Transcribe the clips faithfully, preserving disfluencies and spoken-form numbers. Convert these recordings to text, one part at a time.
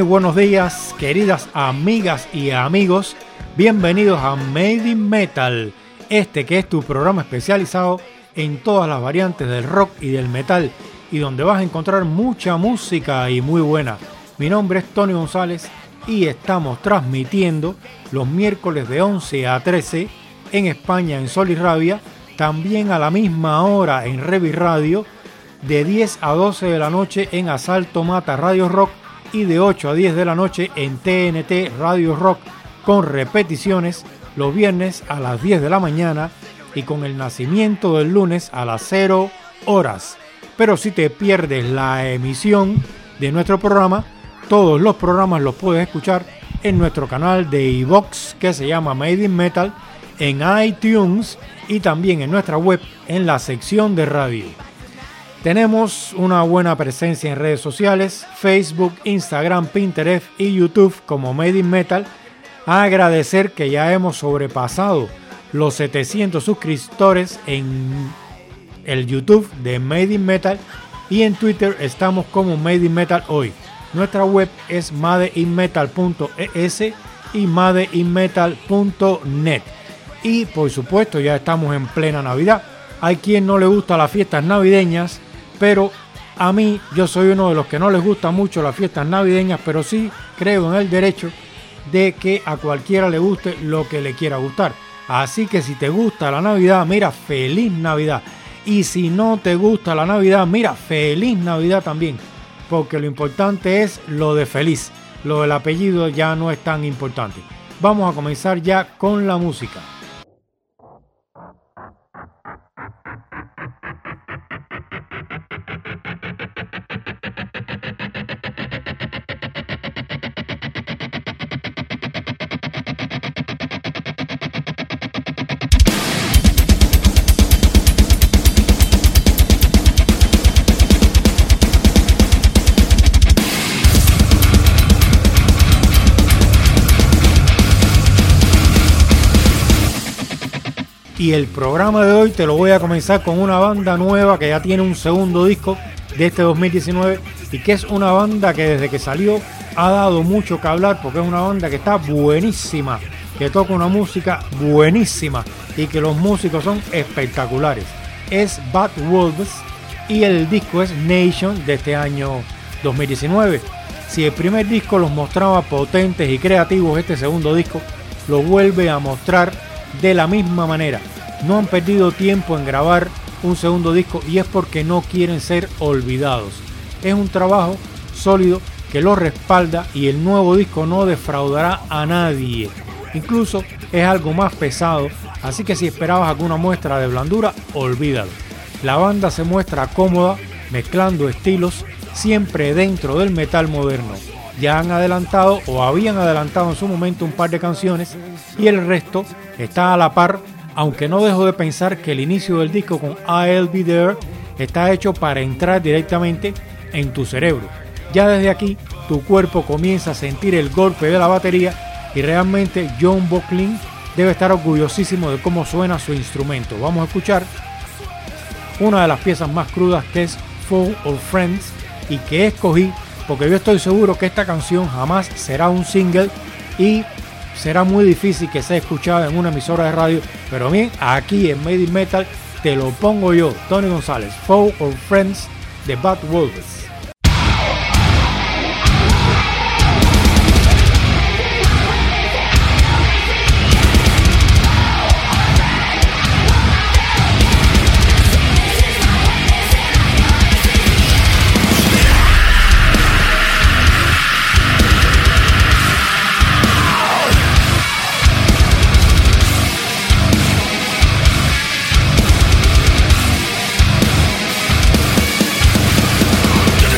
buenos días, queridas amigas y amigos. Bienvenidos a Made in Metal, este que es tu programa especializado en todas las variantes del rock y del metal, y donde vas a encontrar mucha música y muy buena. Mi nombre es Tony González y estamos transmitiendo los miércoles de once a trece en España en Sol y Rabia, también a la misma hora en Revi Radio, de diez a doce de la noche en Asalto Mata Radio Rock y de ocho a diez de la noche en T N T Radio Rock, con repeticiones los viernes a las diez de la mañana y con el nacimiento del lunes a las cero horas. Pero si te pierdes la emisión de nuestro programa, todos los programas los puedes escuchar en nuestro canal de iVoox que se llama Made in Metal, en iTunes y también en nuestra web en la sección de radio. Tenemos una buena presencia en redes sociales, Facebook, Instagram, Pinterest y YouTube como Made in Metal. A agradecer que ya hemos sobrepasado los setecientos suscriptores en el YouTube de Made in Metal y en Twitter estamos como Made in Metal Hoy. Nuestra web es madeinmetal punto e s y madeinmetal punto net. Y por supuesto ya estamos en plena Navidad. Hay quien no le gusta las fiestas navideñas, pero a mí yo soy uno de los que no les gusta mucho las fiestas navideñas, pero sí creo en el derecho de que a cualquiera le guste lo que le quiera gustar. Así que si te gusta la Navidad, mira, feliz Navidad. Y si no te gusta la Navidad, mira, feliz Navidad también. Porque lo importante es lo de feliz. Lo del apellido ya no es tan importante. Vamos a comenzar ya con la música. Y el programa de hoy te lo voy a comenzar con una banda nueva que ya tiene un segundo disco de este dos mil diecinueve y que es una banda que desde que salió ha dado mucho que hablar, porque es una banda que está buenísima, que toca una música buenísima y que los músicos son espectaculares. Es Bad Wolves y el disco es Nation de este año dos mil diecinueve. Si el primer disco los mostraba potentes y creativos, este segundo disco lo vuelve a mostrar de la misma manera. No han perdido tiempo en grabar un segundo disco y es porque no quieren ser olvidados. Es un trabajo sólido que lo respalda y el nuevo disco no defraudará a nadie. Incluso es algo más pesado, así que si esperabas alguna muestra de blandura, olvídalo. La banda se muestra cómoda, mezclando estilos, siempre dentro del metal moderno. Ya han adelantado o habían adelantado en su momento un par de canciones y el resto está a la par, aunque no dejo de pensar que el inicio del disco con I'll Be There está hecho para entrar directamente en tu cerebro. Ya desde aquí tu cuerpo comienza a sentir el golpe de la batería y realmente John Buckley debe estar orgullosísimo de cómo suena su instrumento. Vamos a escuchar una de las piezas más crudas, que es Full of Friends, y que escogí porque yo estoy seguro que esta canción jamás será un single y será muy difícil que sea escuchada en una emisora de radio, pero bien, aquí en Made in Metal te lo pongo yo, Tony González, Full of Friends de Bad Wolves. Just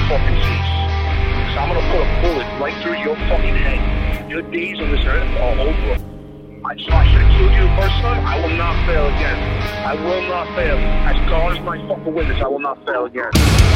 fucking cease. Because I'm gonna put a bullet right through your fucking head. Your days on this earth are over. I, so I should have killed you the first time. I will not fail again. I will not fail. As God is my fucking witness, I will not fail again.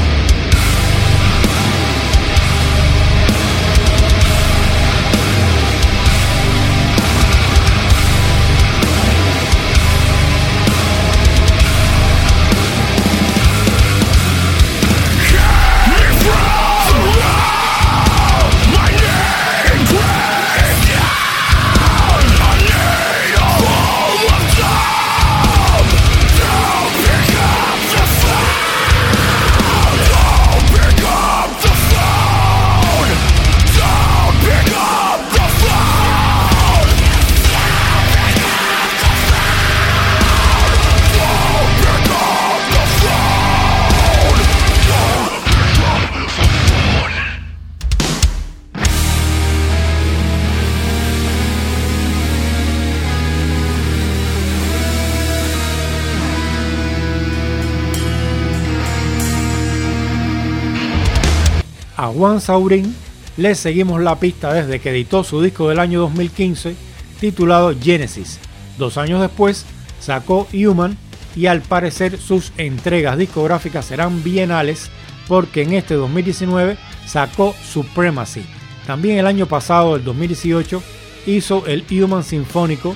A Juan Saurin le seguimos la pista desde que editó su disco del año dos mil quince titulado Genesis. Dos años después sacó Human y al parecer sus entregas discográficas serán bienales porque en este dos mil diecinueve sacó Supremacy. También el año pasado, el dos mil dieciocho, hizo el Human Sinfónico.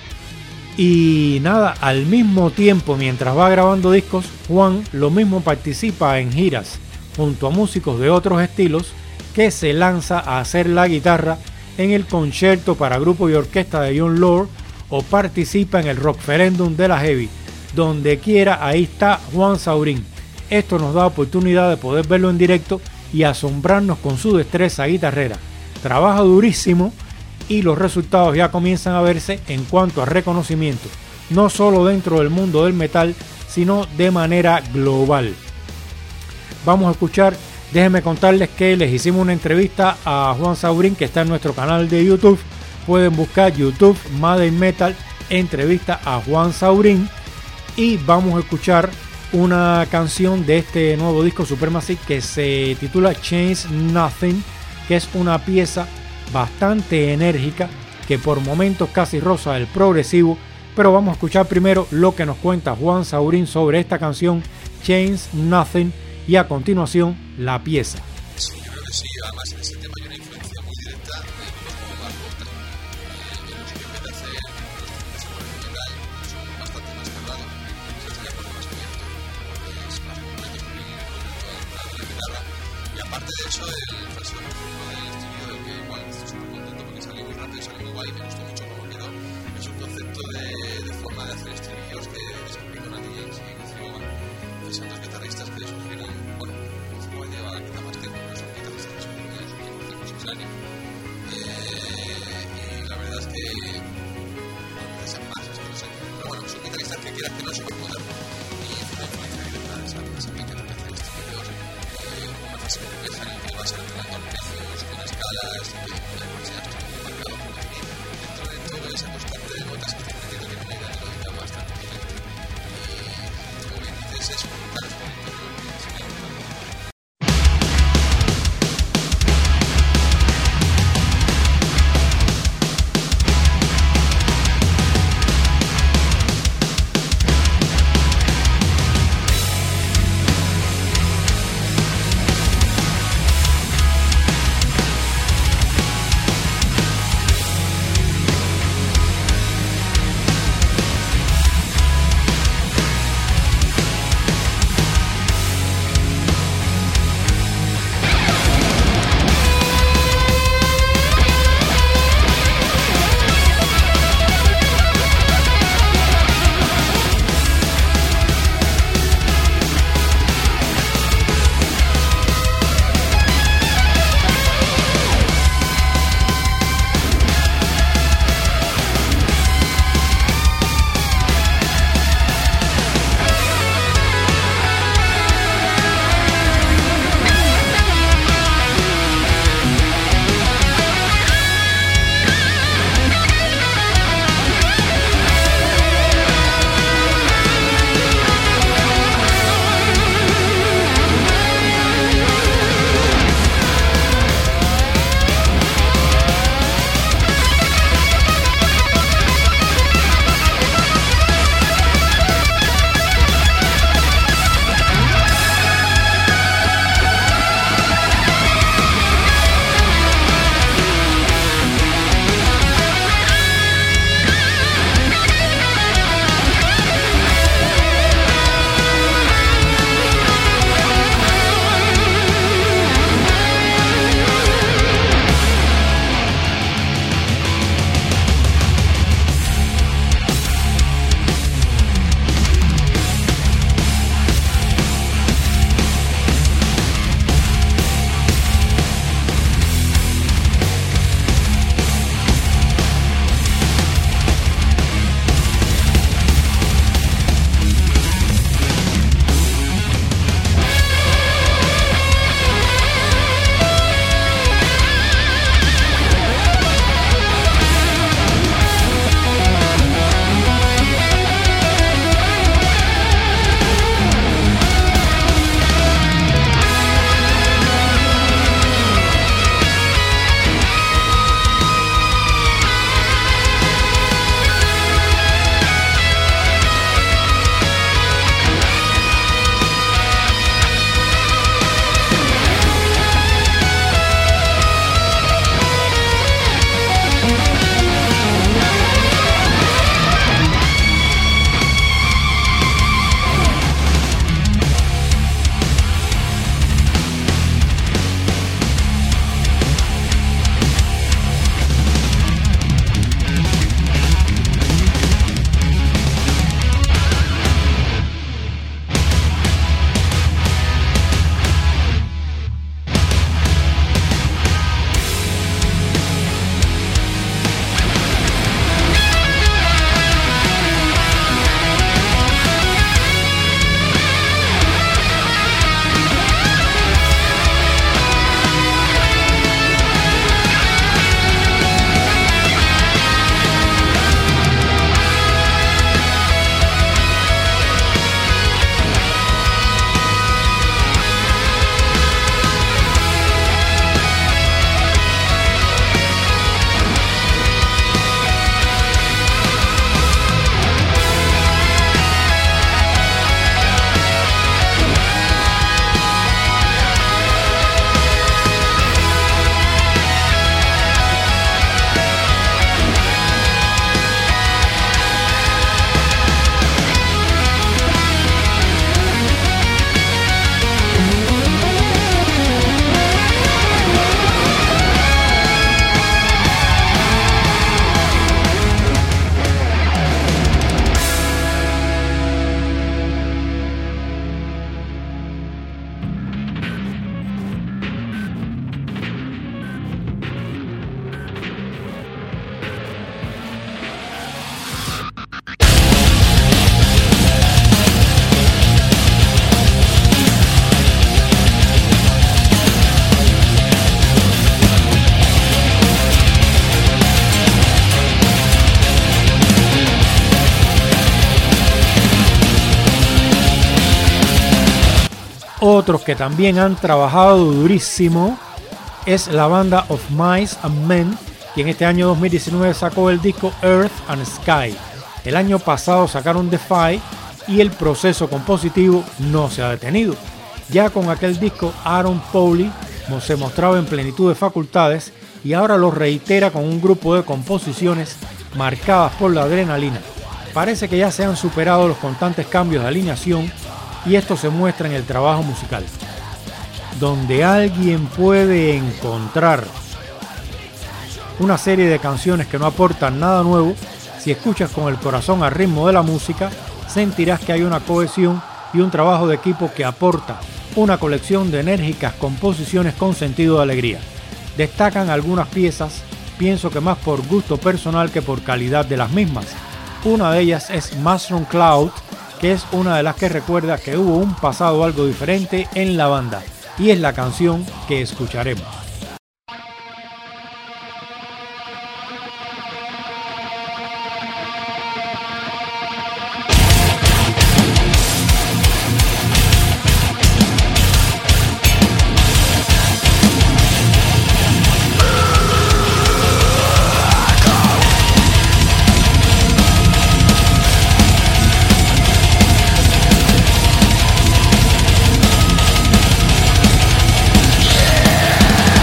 Y nada, al mismo tiempo mientras va grabando discos, Juan lo mismo participa en giras junto a músicos de otros estilos, que se lanza a hacer la guitarra en el concierto para grupo y orquesta de Jon Lord o participa en el Rockferendum de la Heavy. Donde quiera, ahí está Juan Saurin. Esto nos da oportunidad de poder verlo en directo y asombrarnos con su destreza guitarrera. Trabaja durísimo y los resultados ya comienzan a verse en cuanto a reconocimiento, no solo dentro del mundo del metal, sino de manera global. Vamos a escuchar, déjenme contarles que les hicimos una entrevista a Juan Saurin que está en nuestro canal de YouTube. Pueden buscar YouTube Made in Metal, entrevista a Juan Saurin, y vamos a escuchar una canción de este nuevo disco Supremacy que se titula Change Nothing, que es una pieza bastante enérgica que por momentos casi roza el progresivo, pero vamos a escuchar primero lo que nos cuenta Juan Saurin sobre esta canción Change Nothing y a continuación la pieza. Sí, yo creo que sí, además en ese tema hay una influencia muy directa de grupos como Bad Company, en los que en vez de hacer los sonidos metal son bastante más cerrados, se trae por más abierto, es más completo con la guitarra, y aparte de eso el fraseo del estudio del que igual estoy súper contento porque salió muy rápido, salió muy guay, me gustó mucho cómo quedó. Es un concepto de, de forma de hacer estribillos que descubrí con Andy James y Chris Logan, que son dos guitarristas que surgieron, bueno, Chris lleva quizá más tiempo, pero son guitarristas que surgieron en los últimos cinco o seis años, eh, y la verdad es que no necesitan más, es que no sé, pero bueno, son guitarristas que quieras que no se modernos y es una influencia directa de esa, esa pequeña que hace estribillos, eh, una fase compleja en la que vas alternando arpegios con escalas y que las consignas están muy marcadas por definir dentro de todo esa constante de notas que te metiendo tiene una idea melódica bastante potente y como bien dices es un tal bonito que se me ha gustado. Otros que también han trabajado durísimo es la banda Of Mice and Men, que en este año dos mil diecinueve sacó el disco Earth and Sky. El año pasado sacaron Defy y el proceso compositivo no se ha detenido. Ya con aquel disco Aaron Pauli se mostraba en plenitud de facultades y ahora lo reitera con un grupo de composiciones marcadas por la adrenalina. Parece que ya se han superado los constantes cambios de alineación y esto se muestra en el trabajo musical, donde alguien puede encontrar una serie de canciones que no aportan nada nuevo. Si escuchas con el corazón al ritmo de la música, sentirás que hay una cohesión y un trabajo de equipo que aporta una colección de enérgicas composiciones con sentido de alegría. Destacan algunas piezas, pienso que más por gusto personal que por calidad de las mismas. Una de ellas es Mushroom Cloud, que es una de las que recuerda que hubo un pasado algo diferente en la banda, y es la canción que escucharemos. Yeah.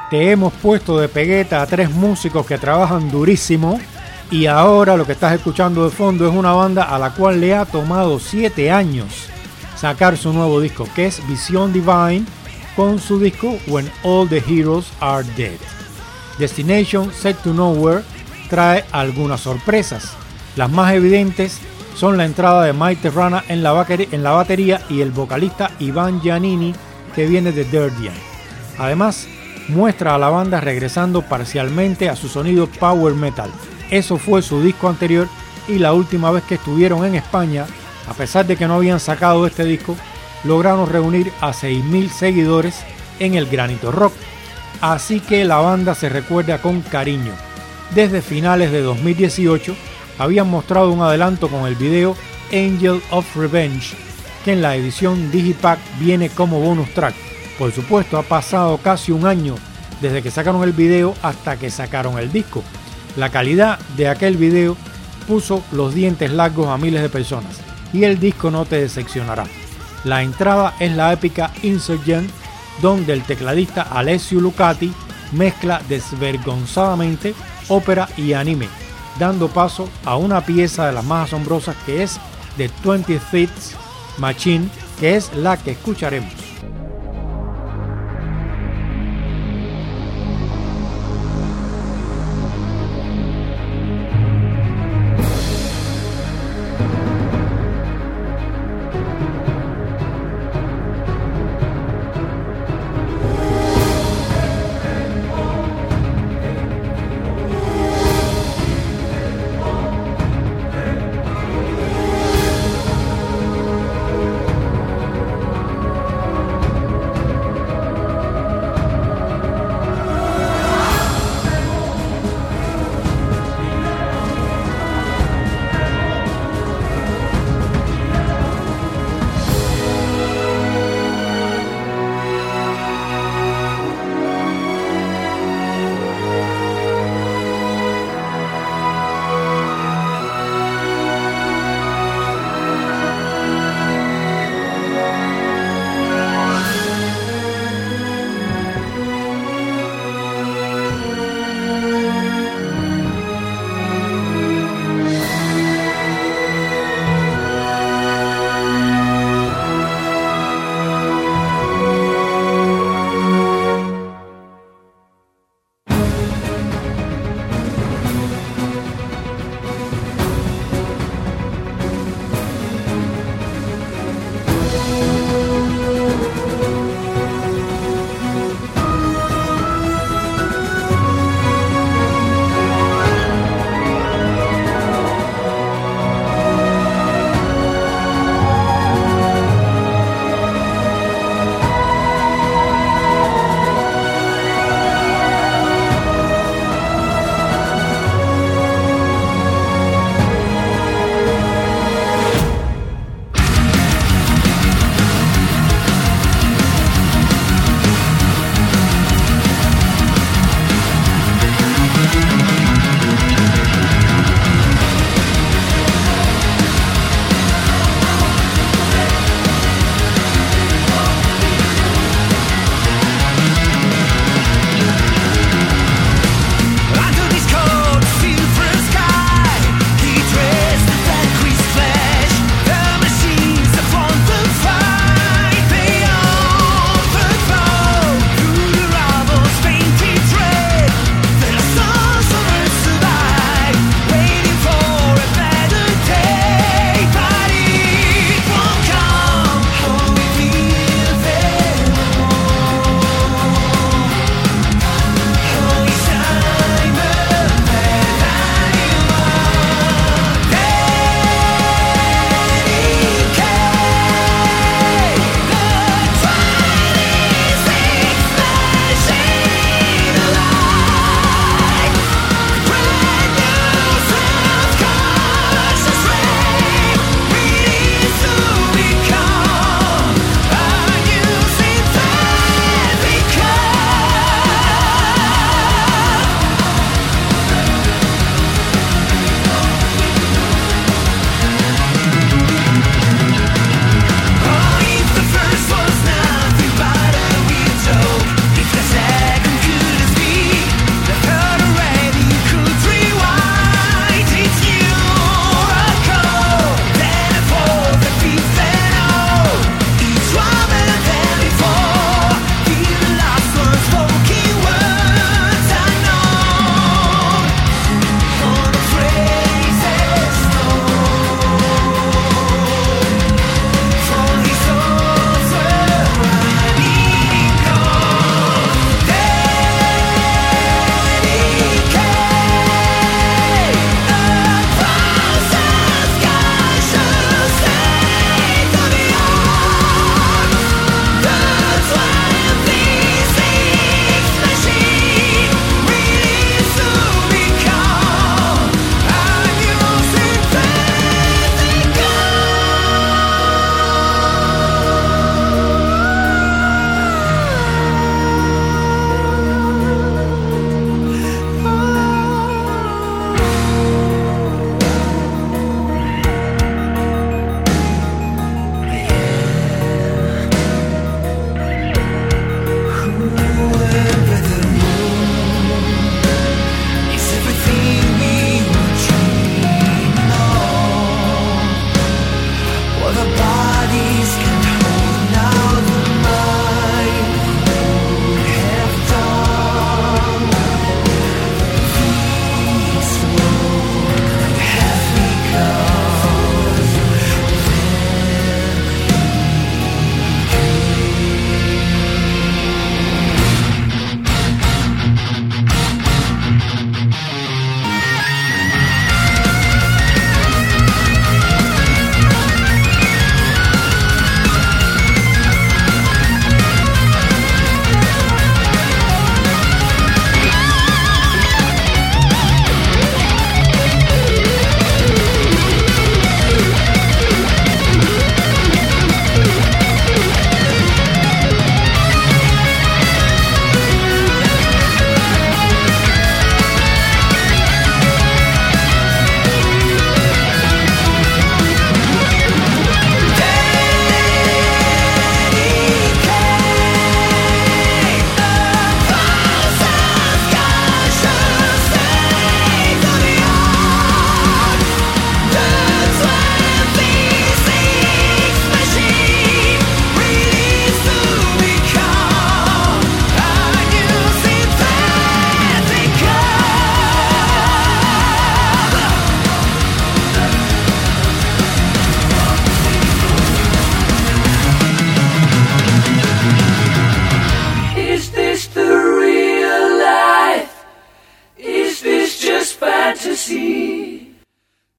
te hemos puesto de pegueta a tres músicos que trabajan durísimo, y ahora lo que estás escuchando de fondo es una banda a la cual le ha tomado siete años sacar su nuevo disco, que es Vision Divine, con su disco When All the Heroes Are Dead. Destination Set to Nowhere trae algunas sorpresas. Las más evidentes son la entrada de Mike Terrana en la, en la batería y el vocalista Ivan Giannini, que viene de Dirty End. Además, muestra a la banda regresando parcialmente a su sonido power metal. Eso fue su disco anterior, y la última vez que estuvieron en España, a pesar de que no habían sacado este disco, lograron reunir a seis mil seguidores en el Granito Rock. Así que la banda se recuerda con cariño. Desde finales de dos mil dieciocho habían mostrado un adelanto con el video Angel of Revenge, que en la edición Digipack viene como bonus track. Por supuesto, ha pasado casi un año desde que sacaron el video hasta que sacaron el disco. La calidad de aquel video puso los dientes largos a miles de personas, y el disco no te decepcionará. La entrada es la épica Insurgent, donde el tecladista Alessio Lucati mezcla desvergonzadamente ópera y anime, dando paso a una pieza de las más asombrosas, que es The twentieth Machine, que es la que escucharemos.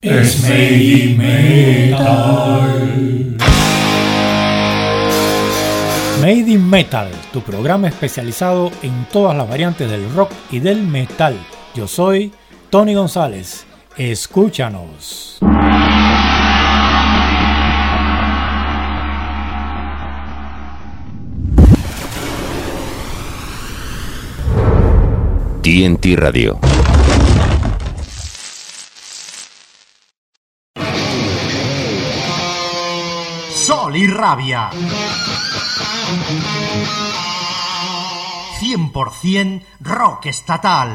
Es Made in Metal. Made in Metal, tu programa especializado en todas las variantes del rock y del metal. Yo soy Tony González. Escúchanos. T N T Radio. Sol y rabia. cien por ciento rock estatal.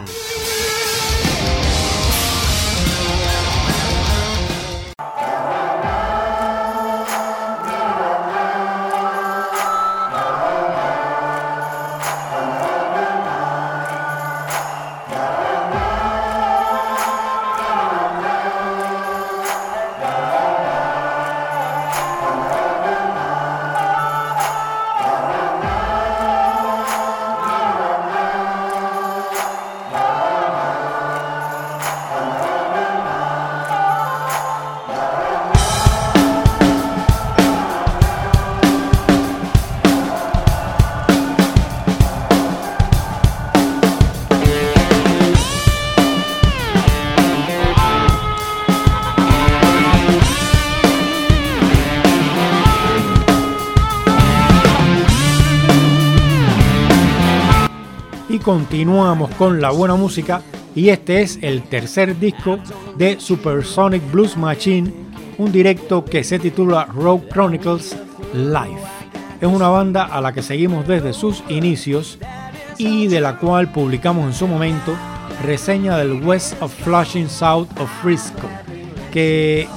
Continuamos con la buena música y este es el tercer disco de Supersonic Blues Machine, un directo que se titula Rogue Chronicles Live. Es una banda a la que seguimos desde sus inicios y de la cual publicamos en su momento reseña del West of Flushing South of Frisco, que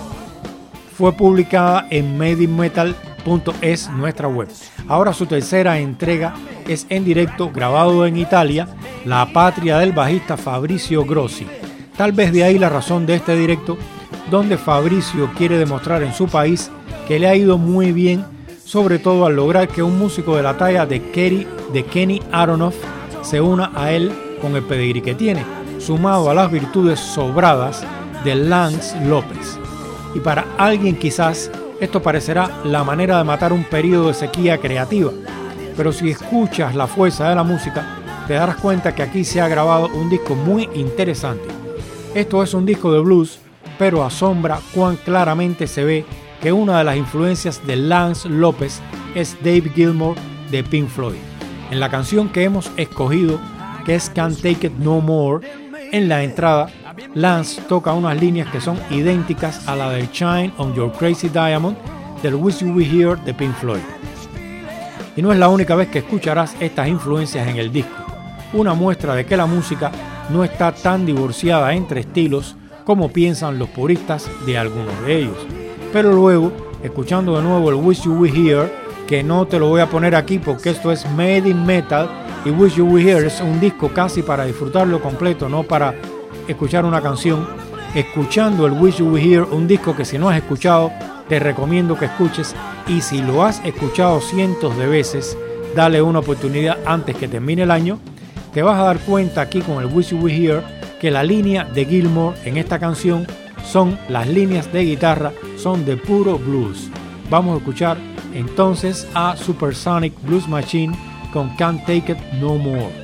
fue publicada en made in metal punto es, nuestra web. Ahora su tercera entrega es en directo, grabado en Italia, la patria del bajista Fabrizio Grossi. Tal vez de ahí la razón de este directo, donde Fabrizio quiere demostrar en su país que le ha ido muy bien, sobre todo al lograr que un músico de la talla de, Kerry, de Kenny Aronoff se una a él con el pedigrí que tiene, sumado a las virtudes sobradas de Lance López. Y para alguien quizás esto parecerá la manera de matar un periodo de sequía creativa, pero si escuchas la fuerza de la música, te darás cuenta que aquí se ha grabado un disco muy interesante. Esto es un disco de blues, pero asombra cuán claramente se ve que una de las influencias de Lance López es David Gilmour de Pink Floyd. En la canción que hemos escogido, que es Can't Take It No More, en la entrada, Lance toca unas líneas que son idénticas a la del Shine on Your Crazy Diamond del Wish You Were Here de Pink Floyd. Y no es la única vez que escucharás estas influencias en el disco, una muestra de que la música no está tan divorciada entre estilos como piensan los puristas de algunos de ellos. Pero luego, escuchando de nuevo el Wish You Were Here, que no te lo voy a poner aquí porque esto es Made in Metal y Wish You Were Here es un disco casi para disfrutarlo completo, no para escuchar una canción. Escuchando el Wish You Were Here, un disco que si no has escuchado te recomiendo que escuches, y si lo has escuchado cientos de veces, dale una oportunidad antes que termine el año. Te vas a dar cuenta aquí con el Wish You Were Here que la línea de Gilmour en esta canción son las líneas de guitarra, son de puro blues. Vamos a escuchar entonces a Supersonic Blues Machine con Can't Take It No More.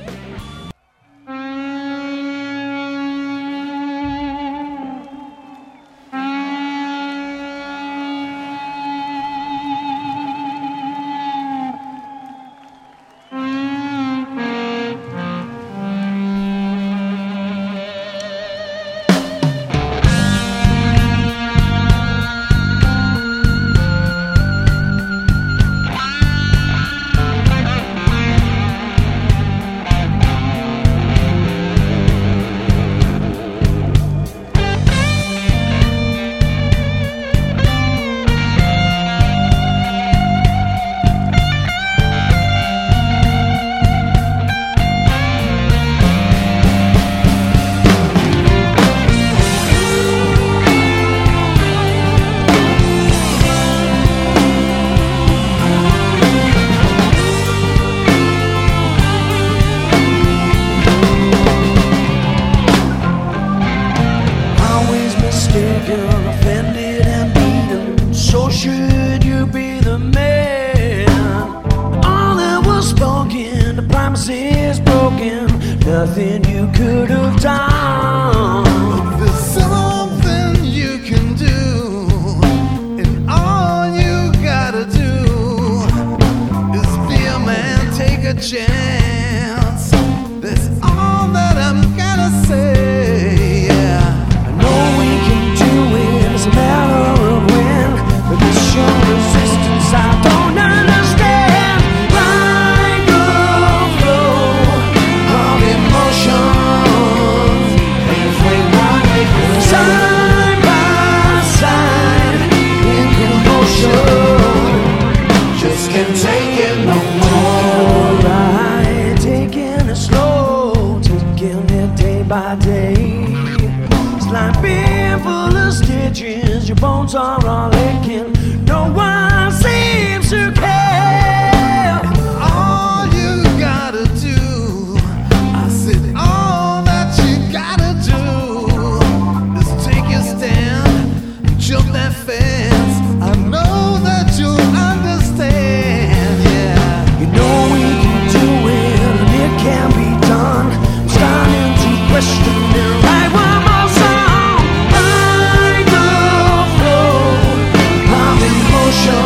nothing you could have done. There's something you can do, and all you gotta do is be a man, take a chance. That's all that I'm gonna say. Yeah, I know we can do it, it's a matter of when, but this show resistance I don't understand. Like the flow of emotions, halfway, one-way, side by side in commotion. Just can't take it no more. Right, taking it slow, taking it day by day. It's like being full of stitches, your bones are all aching. No one seems to care. all you gotta do, I said all that you gotta do is take your stand, jump that fence. I know that you'll understand. Yeah, You know we can do it, and it can be done. I'm starting to question it. Write one more song, like the flow of emotion.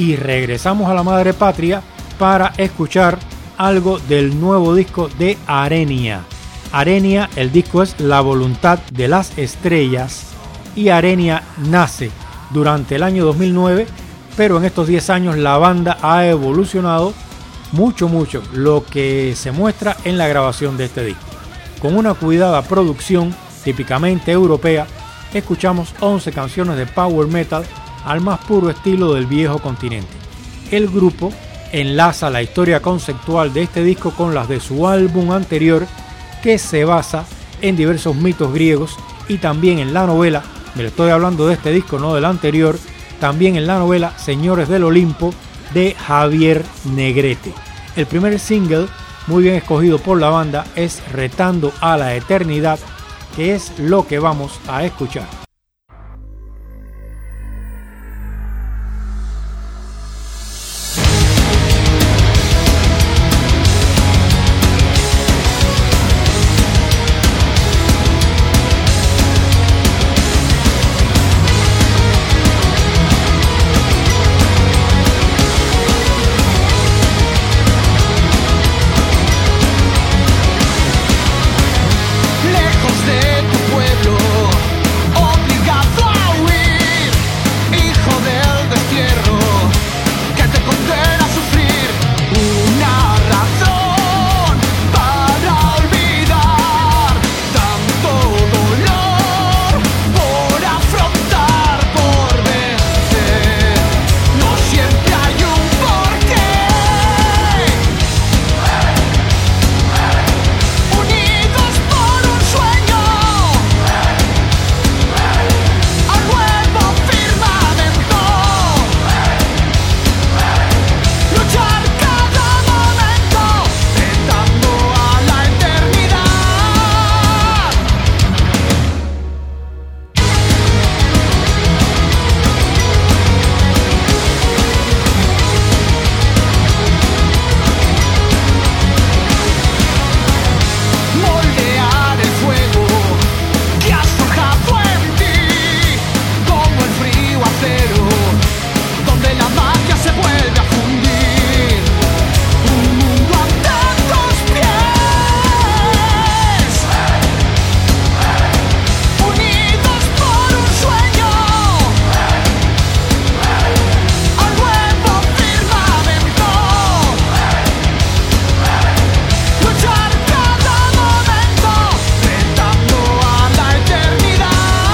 y regresamos a la madre patria para escuchar algo del nuevo disco de Arenia. Arenia, el disco es La Voluntad de las Estrellas y Arenia nace durante el año dos mil nueve, pero en estos diez años la banda ha evolucionado mucho, mucho, lo que se muestra en la grabación de este disco. Con una cuidada producción típicamente europea, escuchamos once canciones de power metal al más puro estilo del viejo continente. El grupo enlaza la historia conceptual de este disco con las de su álbum anterior, que se basa en diversos mitos griegos, y también en la novela, me estoy hablando de este disco, no del anterior, también en la novela Señores del Olimpo de Javier Negrete. El primer single, muy bien escogido por la banda, es Retando a la Eternidad, que es lo que vamos a escuchar. Lejos de tu pueblo, obligado a huir, hijo del destierro, que te condena a sufrir. Una razón para olvidar tanto dolor, por afrontar, por vencer. No siempre hay un porqué. Unidos por un sueño, al nuevo firmamento, luchar cada momento, retando a la eternidad. Moldear el fuego que has forjado en ti, como el frío acero, donde la magia se vuelve a fundir. Un mundo ante tus pies, unidos por un sueño, al nuevo firmamento, luchar cada momento, retando a la eternidad.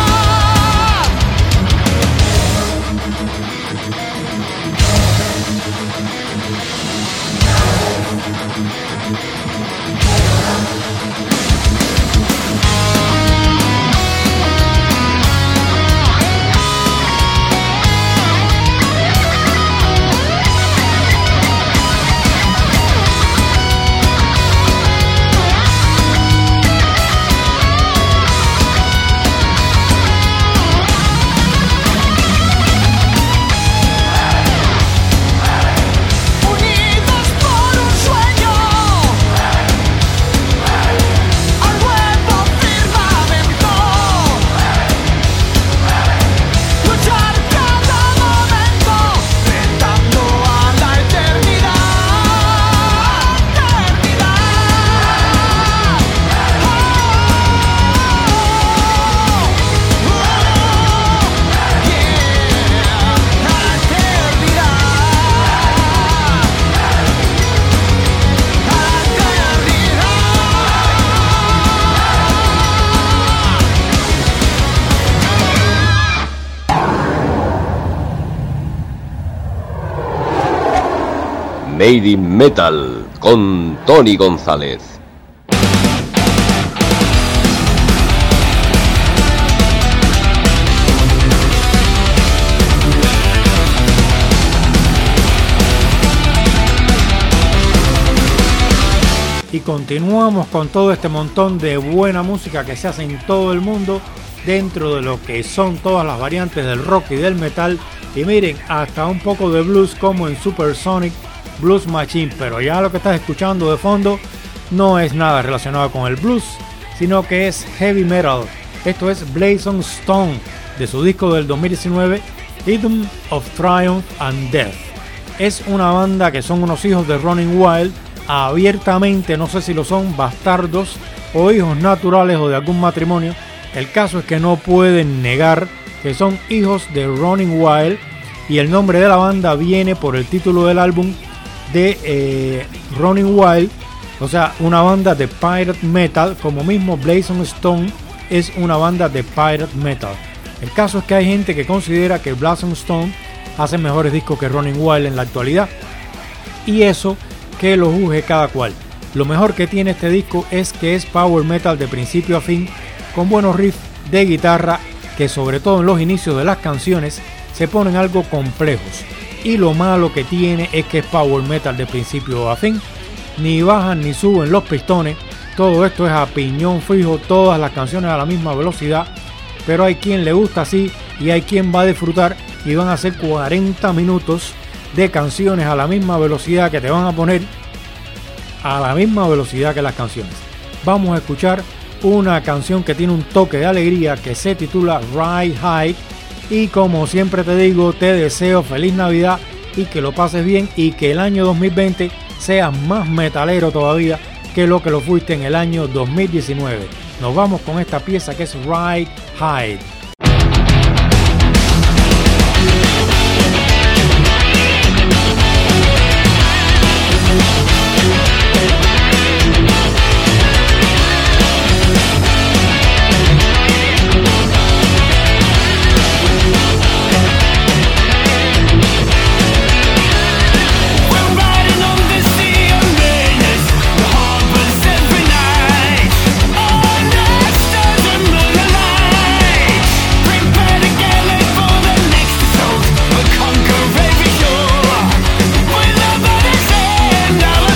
Unidos por un sueño, al nuevo firmamento, luchar cada momento, retando a la eternidad. Eternidad. Made in Metal con Tony González. Y continuamos con todo este montón de buena música que se hace en todo el mundo, dentro de lo que son todas las variantes del rock y del metal. Y miren, hasta un poco de blues como en Supersonic Blues Machine, pero ya lo que estás escuchando de fondo no es nada relacionado con el blues, sino que es heavy metal. Esto es Blazing Stone, de su disco del dos mil diecinueve, Rhythm of Triumph and Death. es una banda que son unos hijos de Running Wild, abiertamente, no sé si lo son, bastardos o hijos naturales o de algún matrimonio. El caso es que no pueden negar que son hijos de Running Wild, y el nombre de la banda viene por el título del álbum de eh, Running Wild, o sea, una banda de pirate metal, como mismo Blazing Stone es una banda de pirate metal. El caso es que hay gente que considera que Blazing Stone hace mejores discos que Running Wild en la actualidad, y eso que lo juzgue cada cual. Lo mejor que tiene este disco es que es power metal de principio a fin, con buenos riffs de guitarra que sobre todo en los inicios de las canciones se ponen algo complejos, y lo malo que tiene es que es power metal de principio a fin, ni bajan ni suben los pistones, todo esto es a piñón fijo, todas las canciones a la misma velocidad, pero hay quien le gusta así y hay quien va a disfrutar, y van a ser cuarenta minutos de canciones a la misma velocidad, que te van a poner a la misma velocidad que las canciones. Vamos a escuchar una canción que tiene un toque de alegría que se titula Ride High, y como siempre te digo, te deseo feliz Navidad y que lo pases bien, y que el año dos mil veinte seas más metalero todavía que lo que lo fuiste en el año dos mil diecinueve. Nos vamos con esta pieza que es Ride High. Conquer every shore with a body stand up.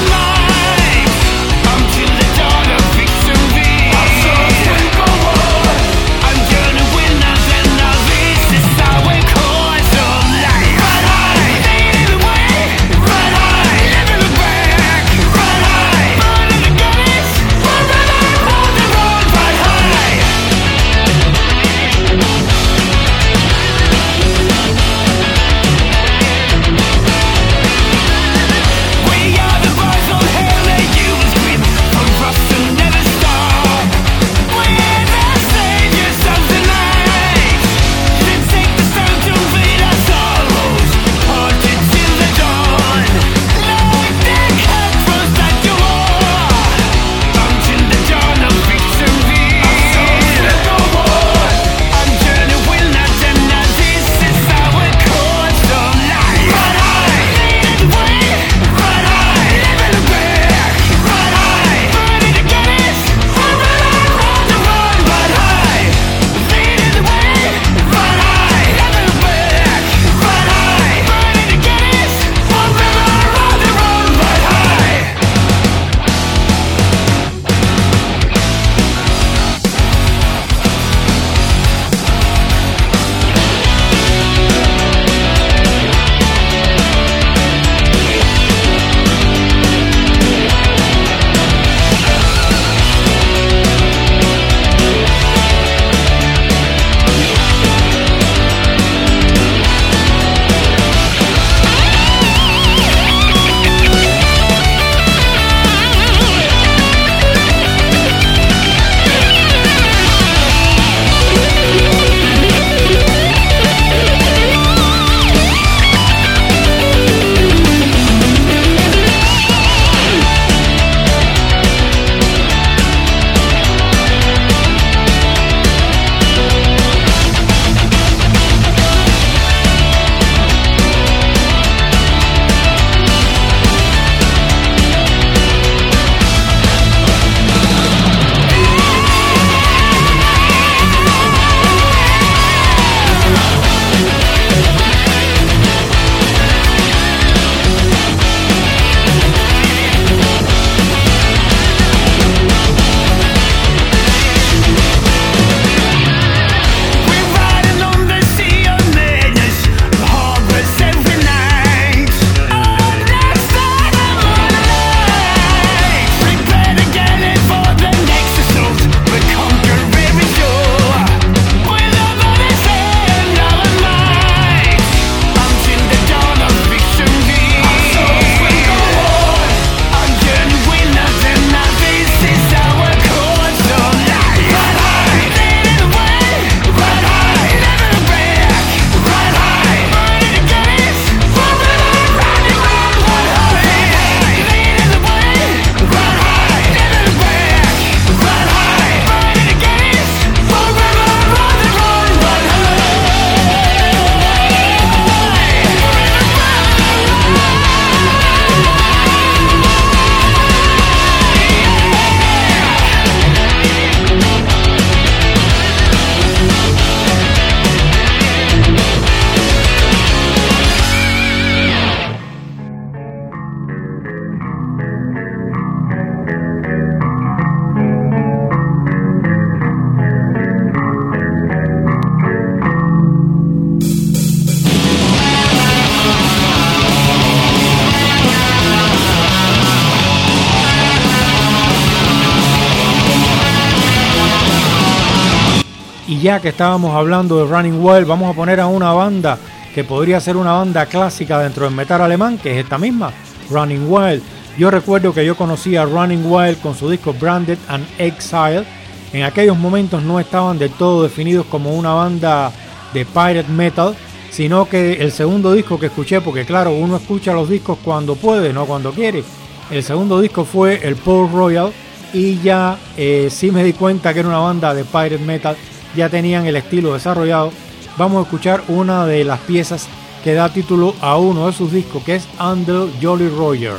Y ya que estábamos hablando de Running Wild, vamos a poner a una banda que podría ser una banda clásica dentro del metal alemán, que es esta misma, Running Wild. Yo recuerdo que yo conocí a Running Wild con su disco Branded and Exiled. En aquellos momentos no estaban del todo definidos como una banda de pirate metal, sino que el segundo disco que escuché, porque claro, uno escucha los discos cuando puede, no cuando quiere. El segundo disco fue el Port Royal y ya eh, sí me di cuenta que era una banda de pirate metal, ya tenían el estilo desarrollado. Vamos a escuchar una de las piezas que da título a uno de sus discos, que es Under Jolly Roger.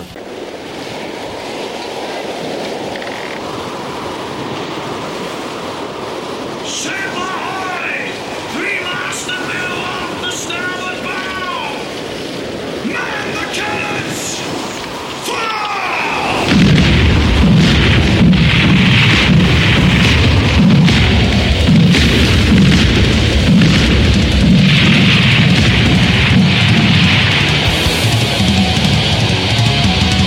Thank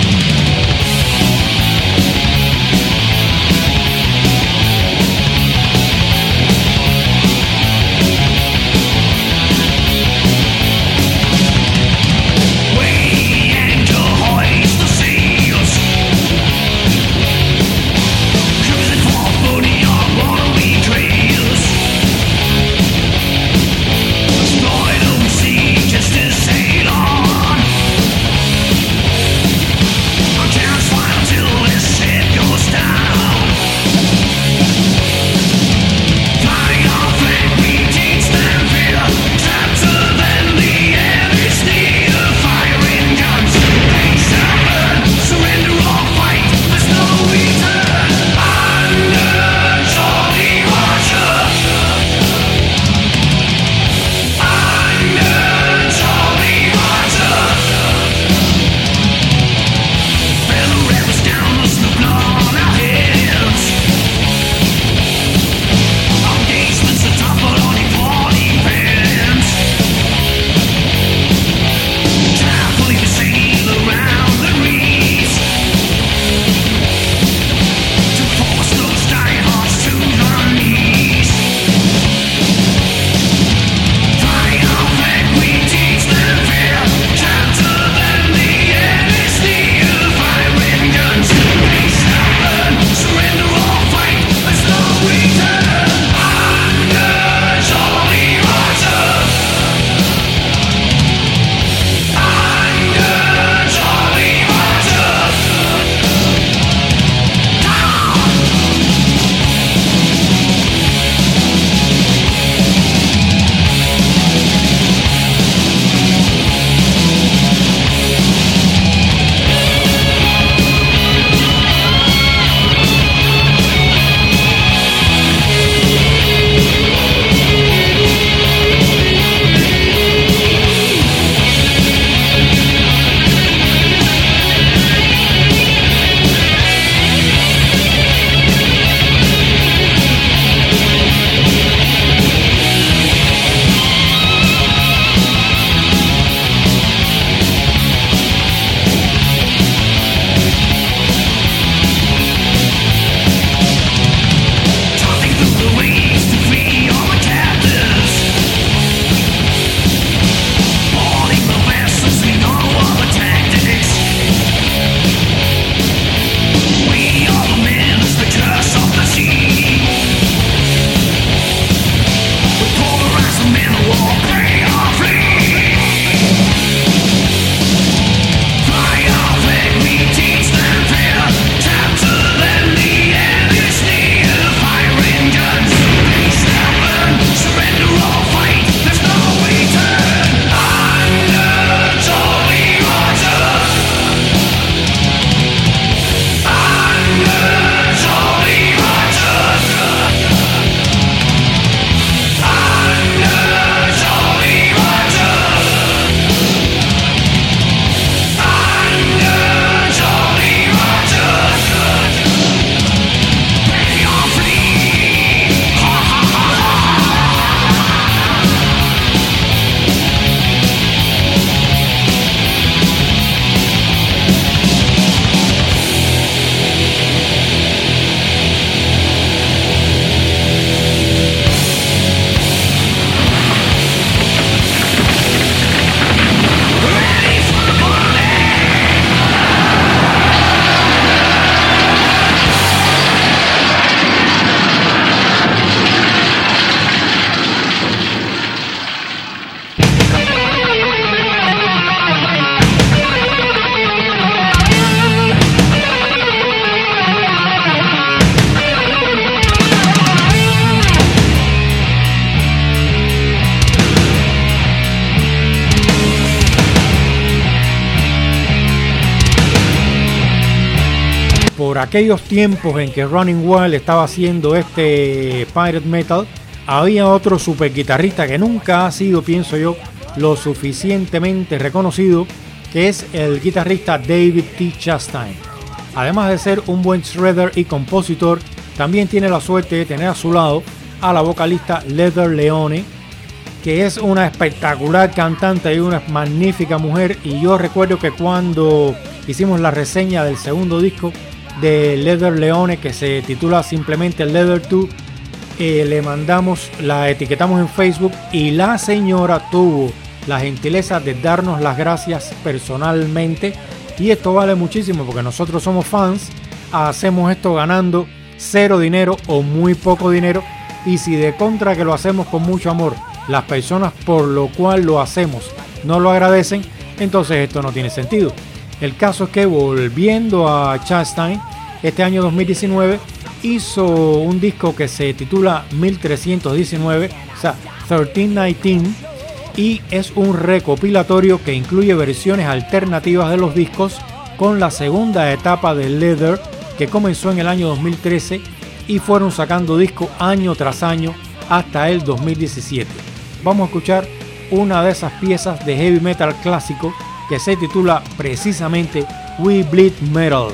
por aquellos tiempos en que Running Wild estaba haciendo este Pirate Metal, había otro super guitarrista que nunca ha sido, pienso yo, lo suficientemente reconocido, que es el guitarrista David T. Chastain. Además de ser un buen shredder y compositor, también tiene la suerte de tener a su lado a la vocalista Leather Leone, que es una espectacular cantante y una magnífica mujer. Y yo recuerdo que cuando hicimos la reseña del segundo disco de Leather Leone, que se titula simplemente Leather dos, eh, le mandamos, la etiquetamos en Facebook y la señora tuvo la gentileza de darnos las gracias personalmente. Y esto vale muchísimo porque nosotros somos fans, hacemos esto ganando cero dinero o muy poco dinero, y si de contra que lo hacemos con mucho amor, las personas por lo cual lo hacemos no lo agradecen, entonces esto no tiene sentido. El caso es que, volviendo a Chastain, este año dos mil diecinueve hizo un disco que se titula mil trescientos diecinueve, o sea, mil trescientos diecinueve, y es un recopilatorio que incluye versiones alternativas de los discos con la segunda etapa de Leather, que comenzó en el año dos mil trece y fueron sacando discos año tras año hasta el dos mil diecisiete. Vamos a escuchar una de esas piezas de heavy metal clásico que se titula precisamente We Bleed Metal.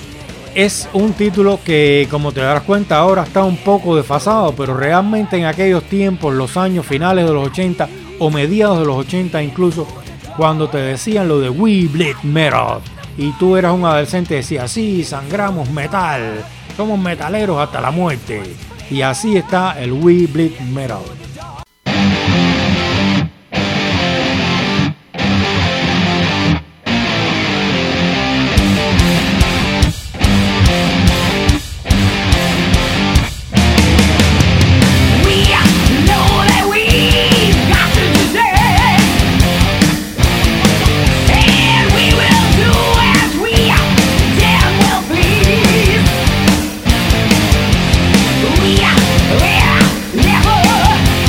Es un título que, como te darás cuenta, ahora está un poco desfasado, pero realmente en aquellos tiempos, los años finales de los ochenta o mediados de los ochenta incluso, cuando te decían lo de We Bleed Metal y tú eras un adolescente, decías, sí, sangramos metal, somos metaleros hasta la muerte. Y así está el We Bleed Metal. Never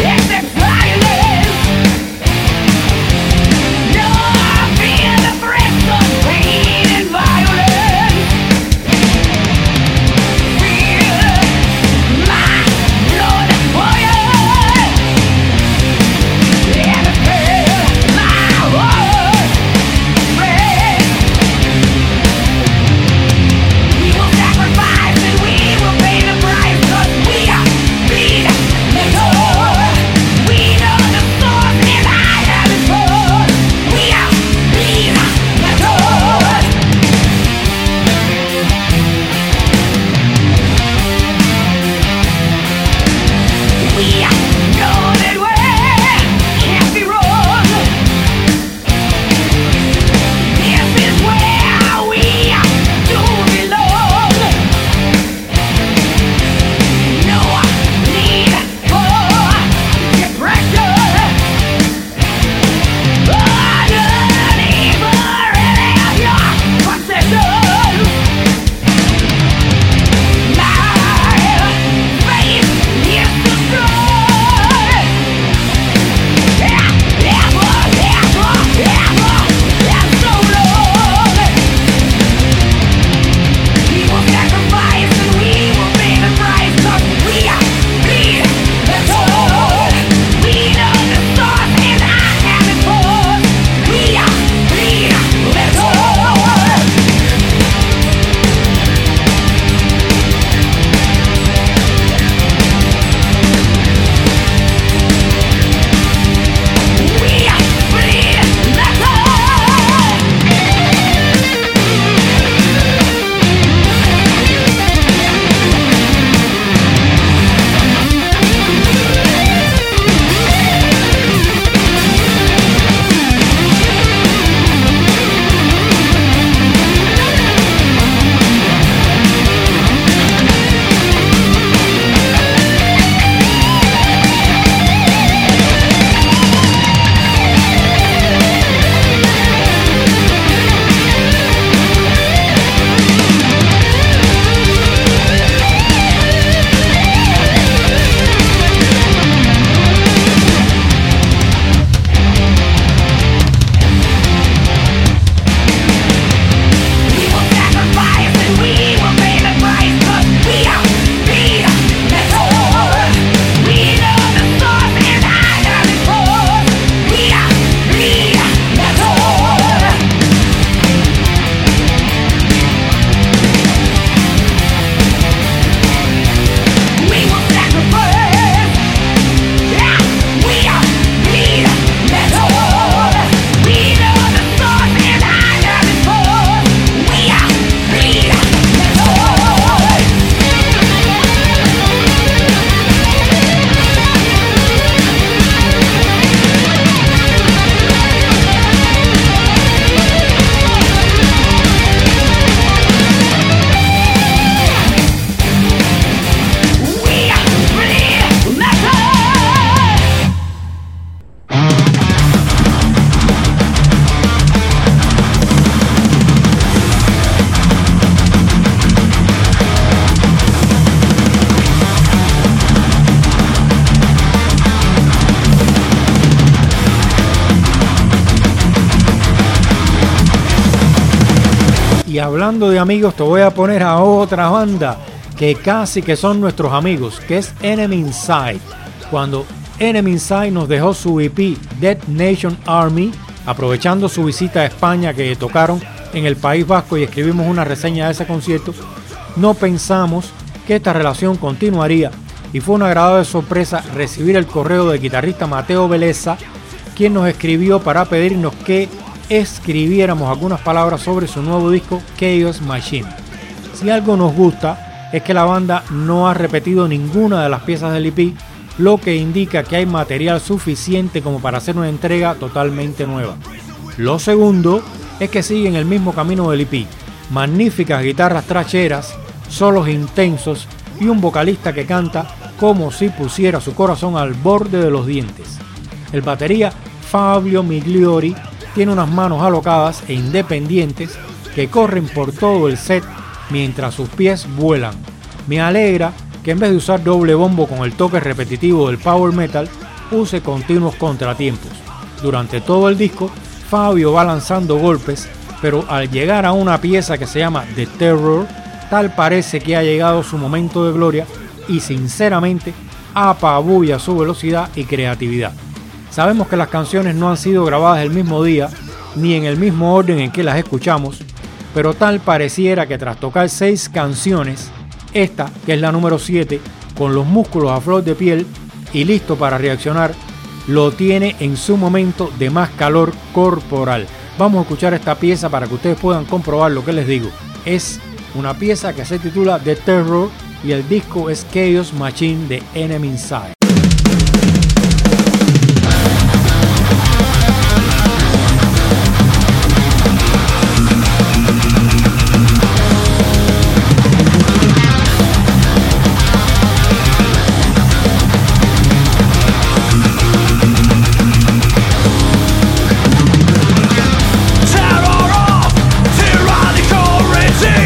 Y hablando de amigos, te voy a poner a otra banda que casi que son nuestros amigos, que es Enemy Inside. Cuando Enemy Inside nos dejó su E P Dead Nation Army, aprovechando su visita a España que tocaron en el País Vasco y escribimos una reseña de ese concierto, no pensamos que esta relación continuaría y fue una agradable sorpresa recibir el correo del guitarrista Mateo Beleza, quien nos escribió para pedirnos que escribiéramos algunas palabras sobre su nuevo disco Chaos Machine. Si algo nos gusta es que la banda no ha repetido ninguna de las piezas del E P, lo que indica que hay material suficiente como para hacer una entrega totalmente nueva. Lo segundo es que siguen el mismo camino del E P, magníficas guitarras tracheras, solos intensos y un vocalista que canta como si pusiera su corazón al borde de los dientes. El batería Fabio Migliori tiene unas manos alocadas e independientes que corren por todo el set mientras sus pies vuelan. Me alegra que en vez de usar doble bombo con el toque repetitivo del power metal, use continuos contratiempos. Durante todo el disco, Fabio va lanzando golpes, pero al llegar a una pieza que se llama The Terror, tal parece que ha llegado su momento de gloria y sinceramente apabulla su velocidad y creatividad. Sabemos que las canciones no han sido grabadas el mismo día, ni en el mismo orden en que las escuchamos, pero tal pareciera que tras tocar seis canciones, esta, que es la número siete, con los músculos a flor de piel y listo para reaccionar, lo tiene en su momento de más calor corporal. Vamos a escuchar esta pieza para que ustedes puedan comprobar lo que les digo. Es una pieza que se titula The Terror y el disco es Chaos Machine de Enemy Inside.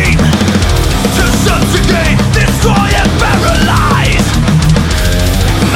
Destroy and paralyze.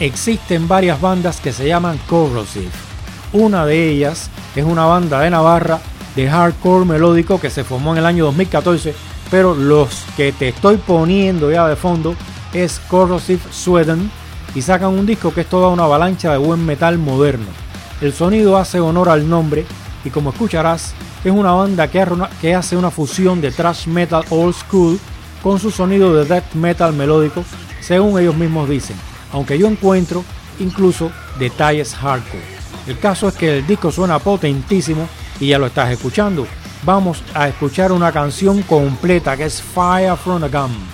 existen varias bandas que se llaman Corrosive. Una de ellas es una banda de Navarra de hardcore melódico que se formó en el año dos mil catorce, pero los que te estoy poniendo ya de fondo es Corrosive Sweden y sacan un disco que es toda una avalancha de buen metal moderno. El sonido hace honor al nombre y como escucharás es una banda que, que hace una fusión de thrash metal old school con su sonido de death metal melódico, según ellos mismos dicen, aunque yo encuentro incluso detalles hardcore. El caso es que el disco suena potentísimo y ya lo estás escuchando. Vamos a escuchar una canción completa que es Fire from a Gun.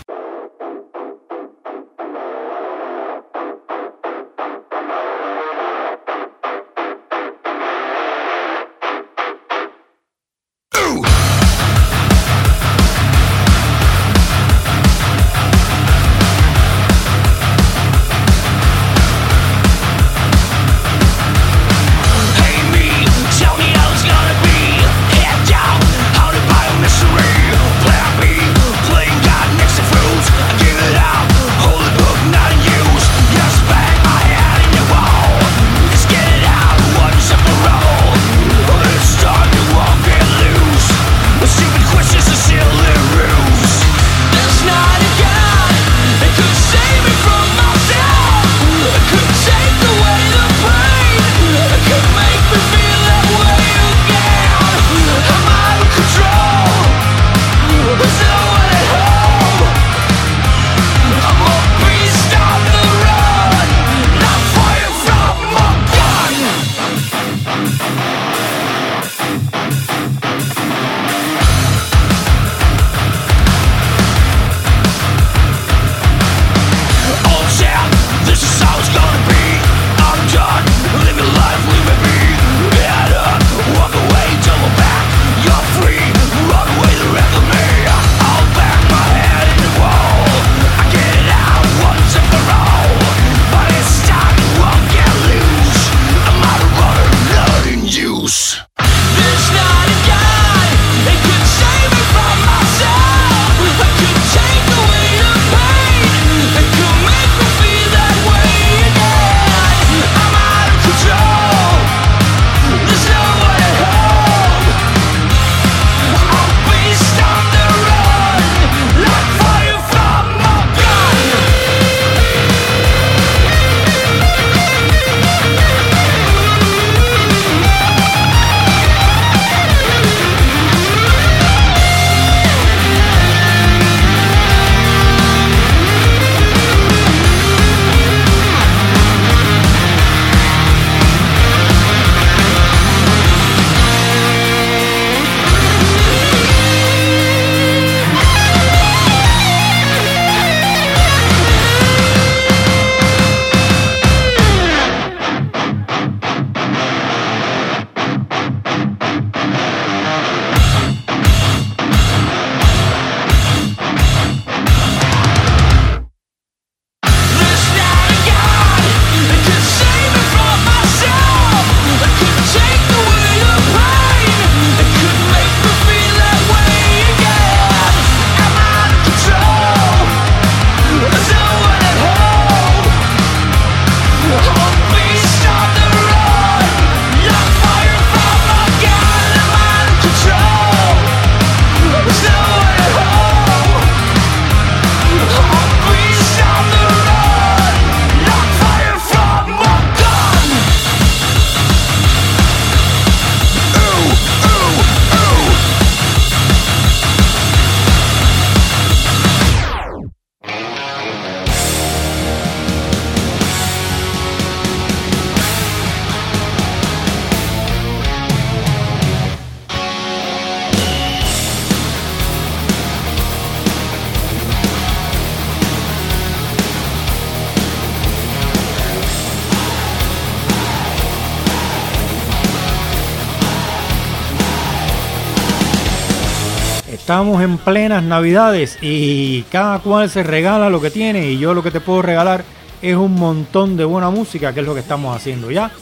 Estamos en plenas navidades y cada cual se regala lo que tiene, y yo lo que te puedo regalar es un montón de buena música, que es lo que estamos haciendo ya.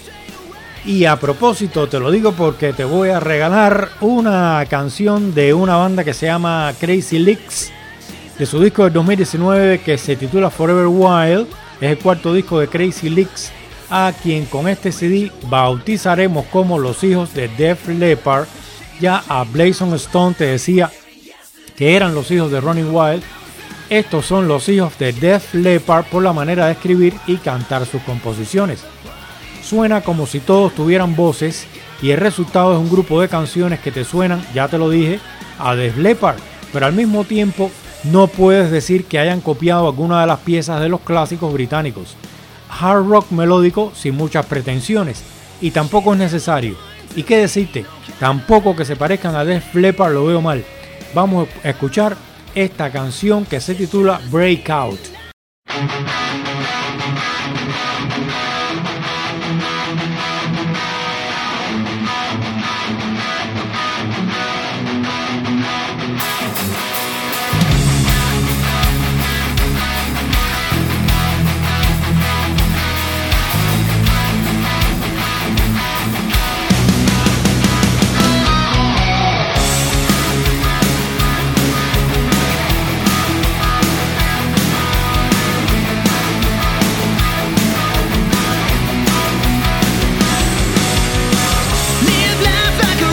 Y a propósito, te lo digo porque te voy a regalar una canción de una banda que se llama Crazy Leaks, de su disco del dos mil diecinueve que se titula Forever Wild. Es el cuarto disco de Crazy Legs, a quien con este C D bautizaremos como los hijos de Def Leppard. Ya a Blazing Stone te decía que eran los hijos de Running Wild. Estos son los hijos de Def Leppard por la manera de escribir y cantar sus composiciones. Suena como si todos tuvieran voces y el resultado es un grupo de canciones que te suenan, ya te lo dije, a Def Leppard, pero al mismo tiempo no puedes decir que hayan copiado alguna de las piezas de los clásicos británicos. Hard rock melódico sin muchas pretensiones, y tampoco es necesario. ¿Y qué decirte? Tampoco que se parezcan a Def Leppard lo veo mal. Vamos a escuchar esta canción que se titula Breakout. Live life like a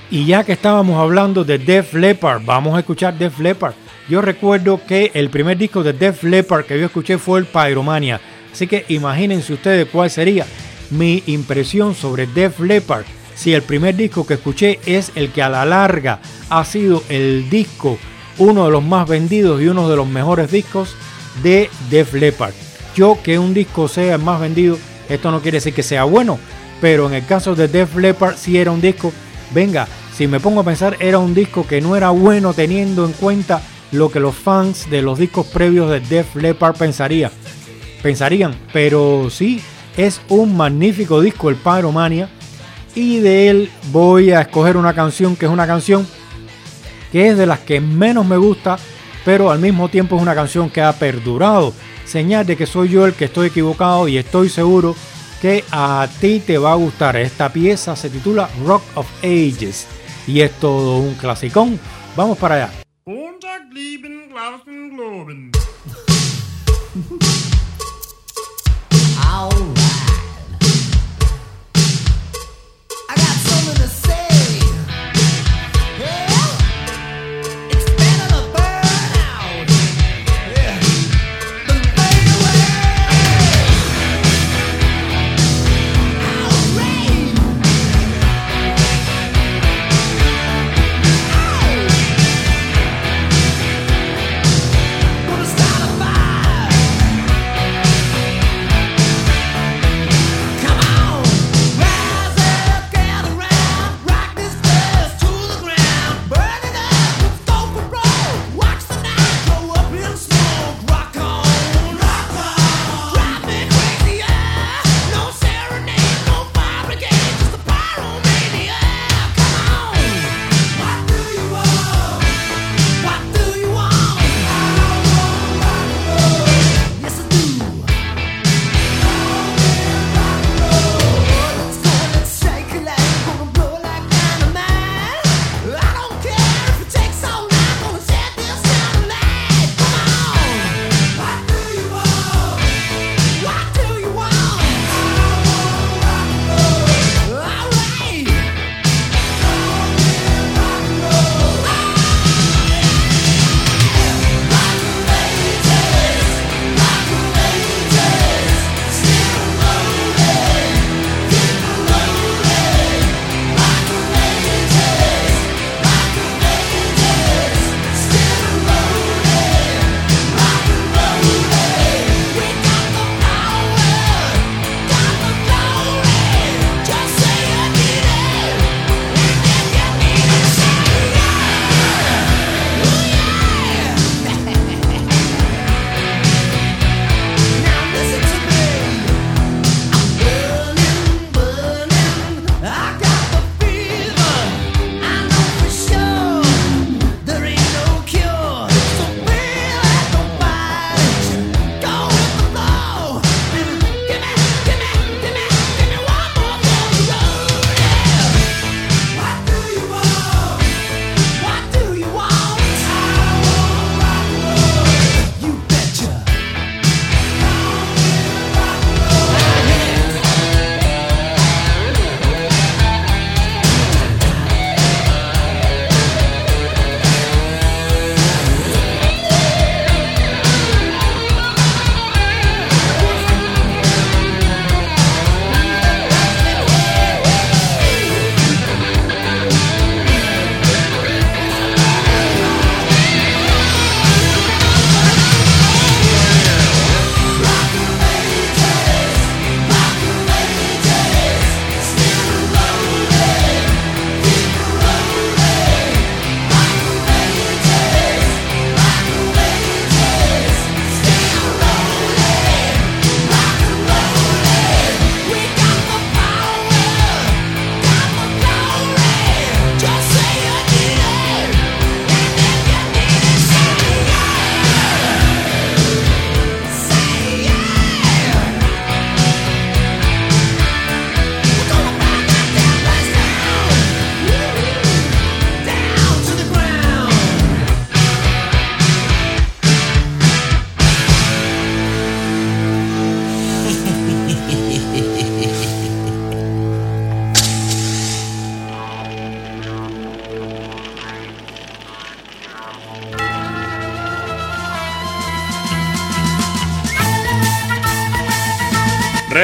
Y ya que estábamos hablando de Def Leppard, vamos a escuchar Def Leppard. Yo recuerdo que el primer disco de Def Leppard que yo escuché fue el Pyromania. Así que imagínense ustedes cuál sería mi impresión sobre Def Leppard si el primer disco que escuché es el que a la larga ha sido el disco, uno de los más vendidos y uno de los mejores discos de Def Leppard. Yo que un disco sea el más vendido, esto no quiere decir que sea bueno, pero en el caso de Def Leppard sí era un disco, venga, si me pongo a pensar, era un disco que no era bueno teniendo en cuenta lo que los fans de los discos previos de Def Leppard pensaría, pensarían, pero sí, es un magnífico disco el Pyromania, y de él voy a escoger una canción que es una canción que es de las que menos me gusta, pero al mismo tiempo es una canción que ha perdurado, señal de que soy yo el que estoy equivocado, y estoy seguro que a ti te va a gustar. Esta pieza se titula Rock of Ages y es todo un clasicón. Vamos para allá. Gonna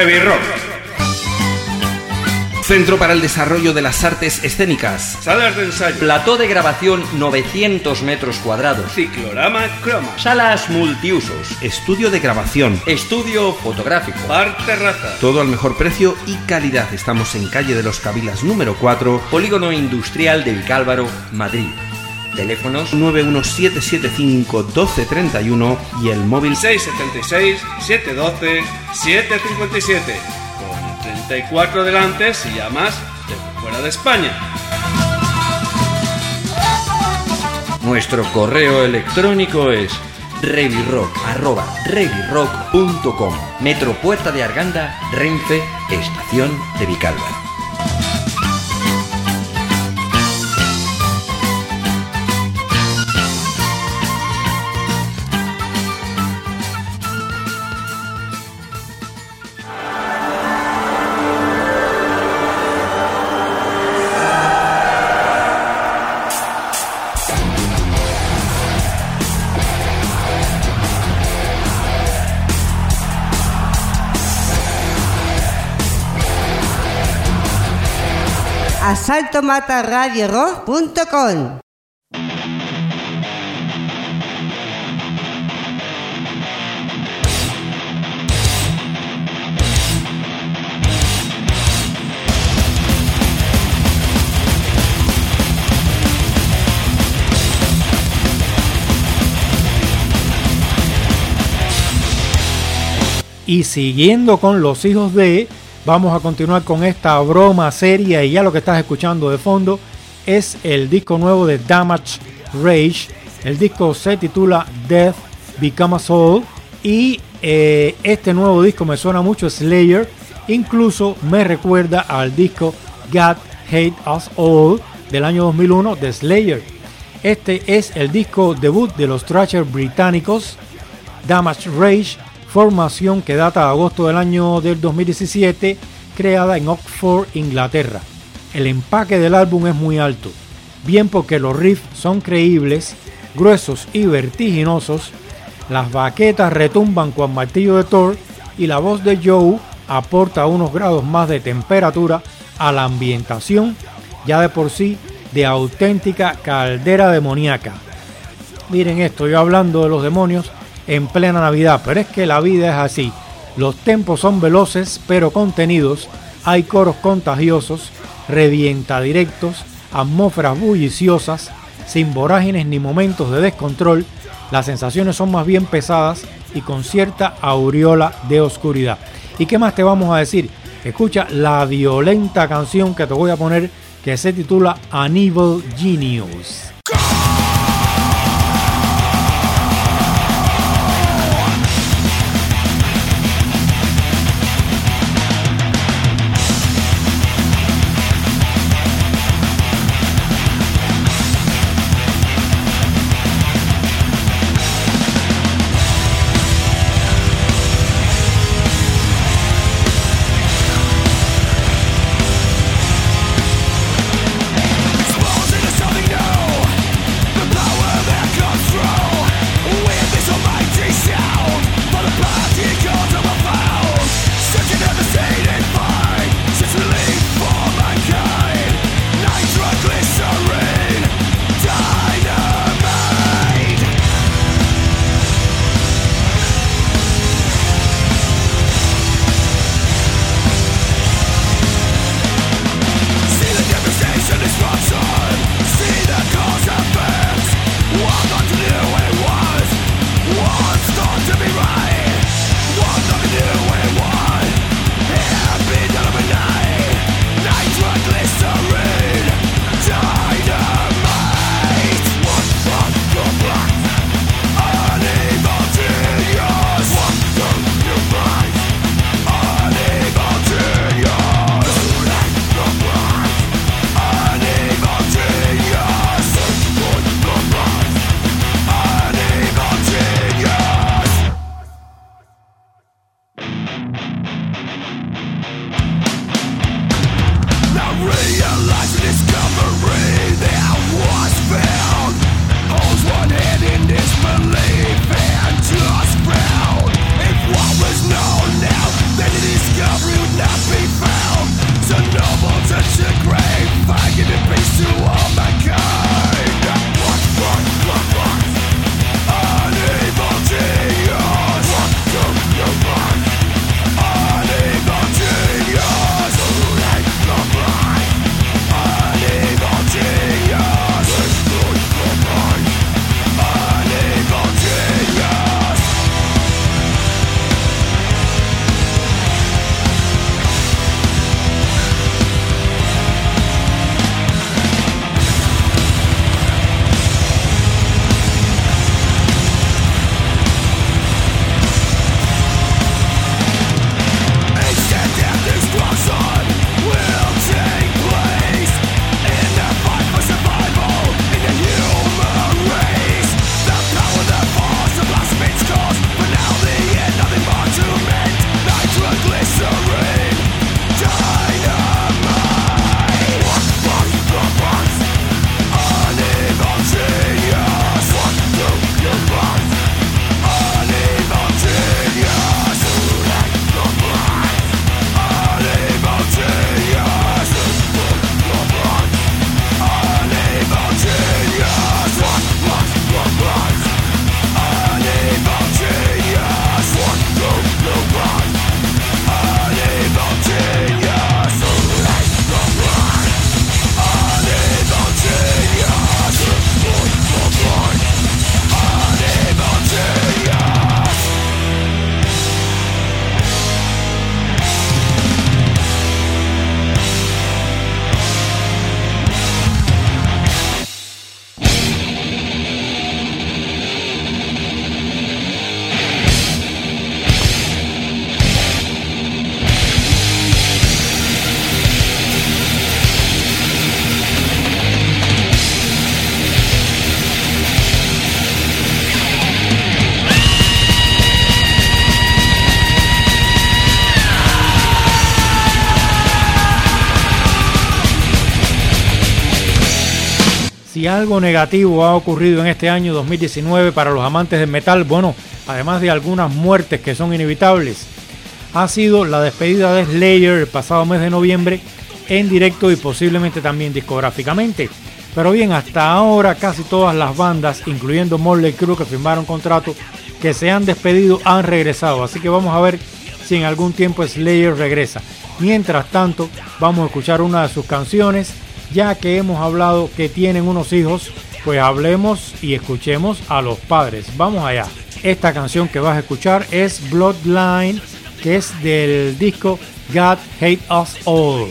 Heavy Rock. Centro para el Desarrollo de las Artes Escénicas. Salas de ensayo. Plató de grabación novecientos metros cuadrados. Ciclorama Croma. Salas multiusos. Estudio de grabación. Estudio fotográfico. Bar terraza. Todo al mejor precio y calidad. Estamos en calle de los Cabilas número cuatro. Polígono Industrial de Vicálvaro, Madrid. Teléfonos nueve uno siete siete cinco uno dos tres uno y el móvil seis siete seis siete uno dos siete cinco siete. Con treinta y cuatro delante si llamas desde fuera de España. Nuestro correo electrónico es revirrock arroba revirrock punto com. Metro Puerta de Arganda, Renfe, Estación de Vicálvaro. asalto mata radio rock punto com. Y siguiendo con los hijos de, vamos a continuar con esta broma seria y ya lo que estás escuchando de fondo es el disco nuevo de Damaged Rage. El disco se titula Death Become a Soul y eh, este nuevo disco me suena mucho a Slayer, incluso me recuerda al disco God Hate Us All del año dos mil uno de Slayer. Este es el disco debut de los thrashers británicos Damaged Rage, formación que data de agosto del año del dos mil diecisiete, creada en Oxford, Inglaterra. El empaque del álbum es muy alto, bien porque los riffs son creíbles, gruesos y vertiginosos, las baquetas retumban con martillo de Thor y la voz de Joe aporta unos grados más de temperatura a la ambientación, ya de por sí de auténtica caldera demoníaca. Miren esto, yo hablando de los demonios en plena Navidad, pero es que la vida es así. Los tempos son veloces pero contenidos, hay coros contagiosos, revienta directos, atmósferas bulliciosas, sin vorágines ni momentos de descontrol. Las sensaciones son más bien pesadas y con cierta aureola de oscuridad. ¿Y qué más te vamos a decir? Escucha la violenta canción que te voy a poner, que se titula An Evil Genius. Something new. Si algo negativo ha ocurrido en este año dos mil diecinueve para los amantes del metal, bueno, además de algunas muertes que son inevitables, ha sido la despedida de Slayer el pasado mes de noviembre en directo y posiblemente también discográficamente. Pero bien, hasta ahora casi todas las bandas, incluyendo Motley Crue, que firmaron contrato, que se han despedido, han regresado. Así que vamos a ver si en algún tiempo Slayer regresa. Mientras tanto, vamos a escuchar una de sus canciones. Ya que hemos hablado que tienen unos hijos, pues hablemos y escuchemos a los padres. Vamos allá. Esta canción que vas a escuchar es Bloodline, que es del disco God Hate Us All.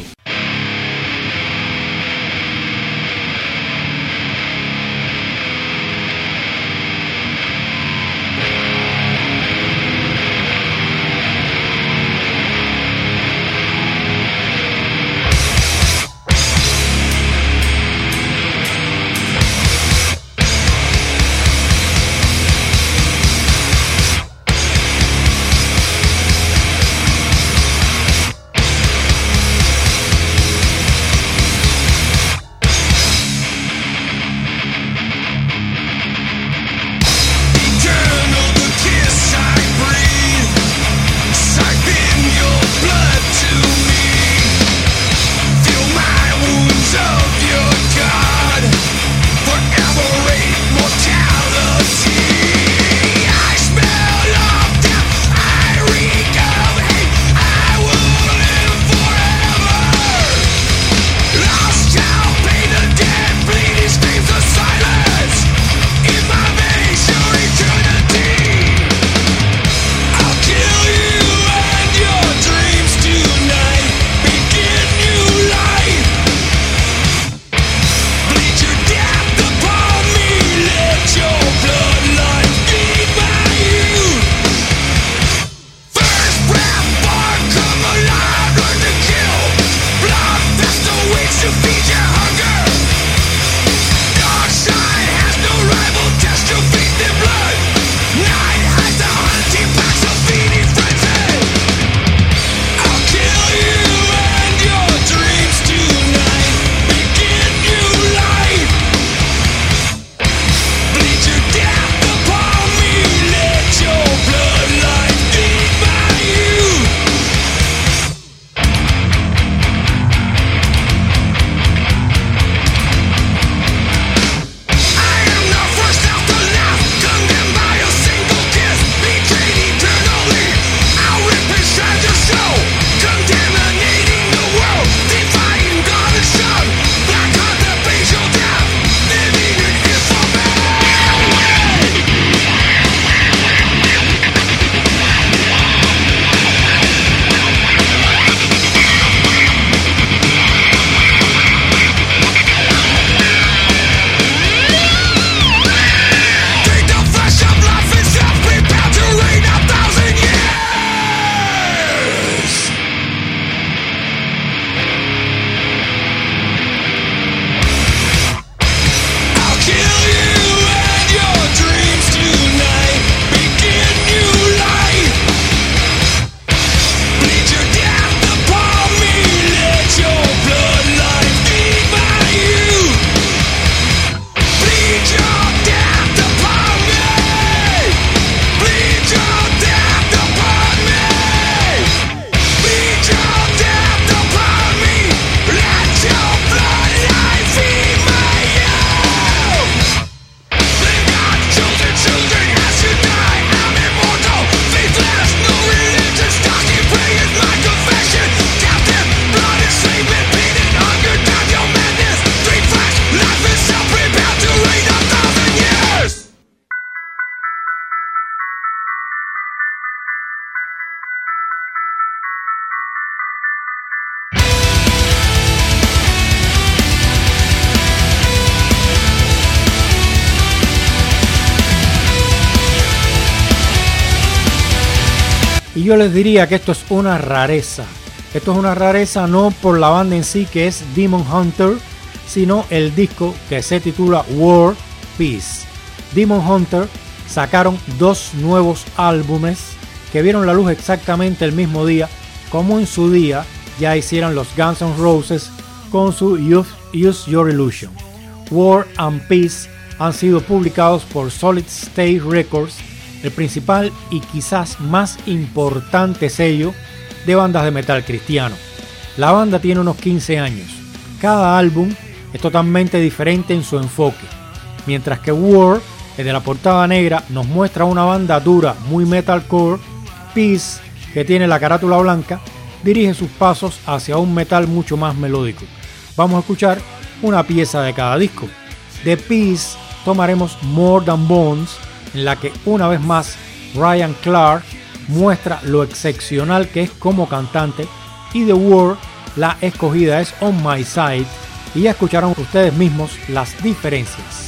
Y yo les diría que esto es una rareza. Esto es una rareza no por la banda en sí, que es Demon Hunter, sino el disco que se titula War, Peace. Demon Hunter sacaron dos nuevos álbumes que vieron la luz exactamente el mismo día, como en su día ya hicieron los Guns N' Roses con su Use Your Illusion. War and Peace han sido publicados por Solid State Records, el principal y quizás más importante sello de bandas de metal cristiano. La banda tiene unos quince años. Cada álbum es totalmente diferente en su enfoque. Mientras que War, el de la portada negra, nos muestra una banda dura, muy metalcore, Peace, que tiene la carátula blanca, dirige sus pasos hacia un metal mucho más melódico. Vamos a escuchar una pieza de cada disco. De Peace tomaremos More Than Bones, en la que una vez más Ryan Clark muestra lo excepcional que es como cantante, y de War la escogida es On My Side, y ya escucharon ustedes mismos las diferencias.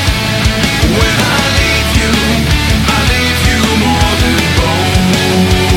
When I leave you, I leave you more than bones.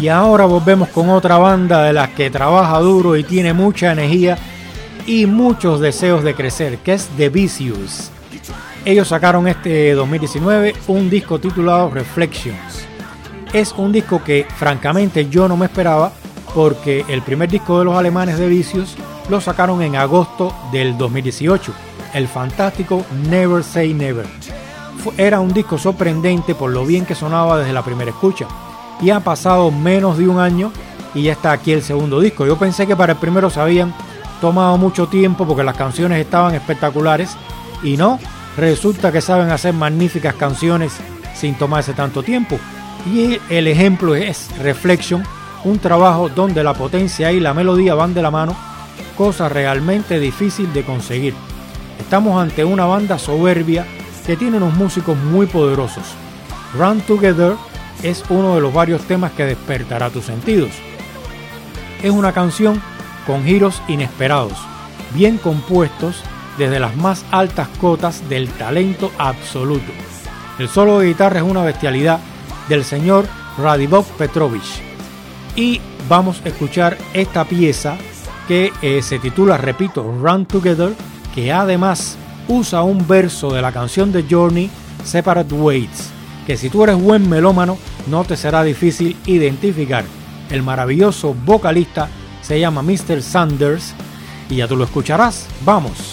Y ahora volvemos con otra banda de las que trabaja duro y tiene mucha energía y muchos deseos de crecer, que es The Vicious. Ellos sacaron este dos mil diecinueve un disco titulado Reflections. Es un disco que francamente yo no me esperaba, porque el primer disco de los alemanes de Vicious lo sacaron en agosto del dos mil dieciocho, el fantástico Never Say Never. Era un disco sorprendente por lo bien que sonaba desde la primera escucha, y ha pasado menos de un año y ya está aquí el segundo disco. Yo pensé que para el primero se habían tomado mucho tiempo porque las canciones estaban espectaculares, y no, resulta que saben hacer magníficas canciones sin tomarse tanto tiempo. Y el ejemplo es Reflection, un trabajo donde la potencia y la melodía van de la mano, cosa realmente difícil de conseguir. Estamos ante una banda soberbia que tiene unos músicos muy poderosos. Run Together es uno de los varios temas que despertará tus sentidos. Es una canción con giros inesperados, bien compuestos desde las más altas cotas del talento absoluto. El solo de guitarra es una bestialidad del señor Radivoj Petrovich. Y vamos a escuchar esta pieza que eh, se titula, repito, Run Together, que además usa un verso de la canción de Journey, Separate Ways, que si tú eres buen melómano no te será difícil identificar. El maravilloso vocalista se llama mister Sanders y ya tú lo escucharás. ¡Vamos!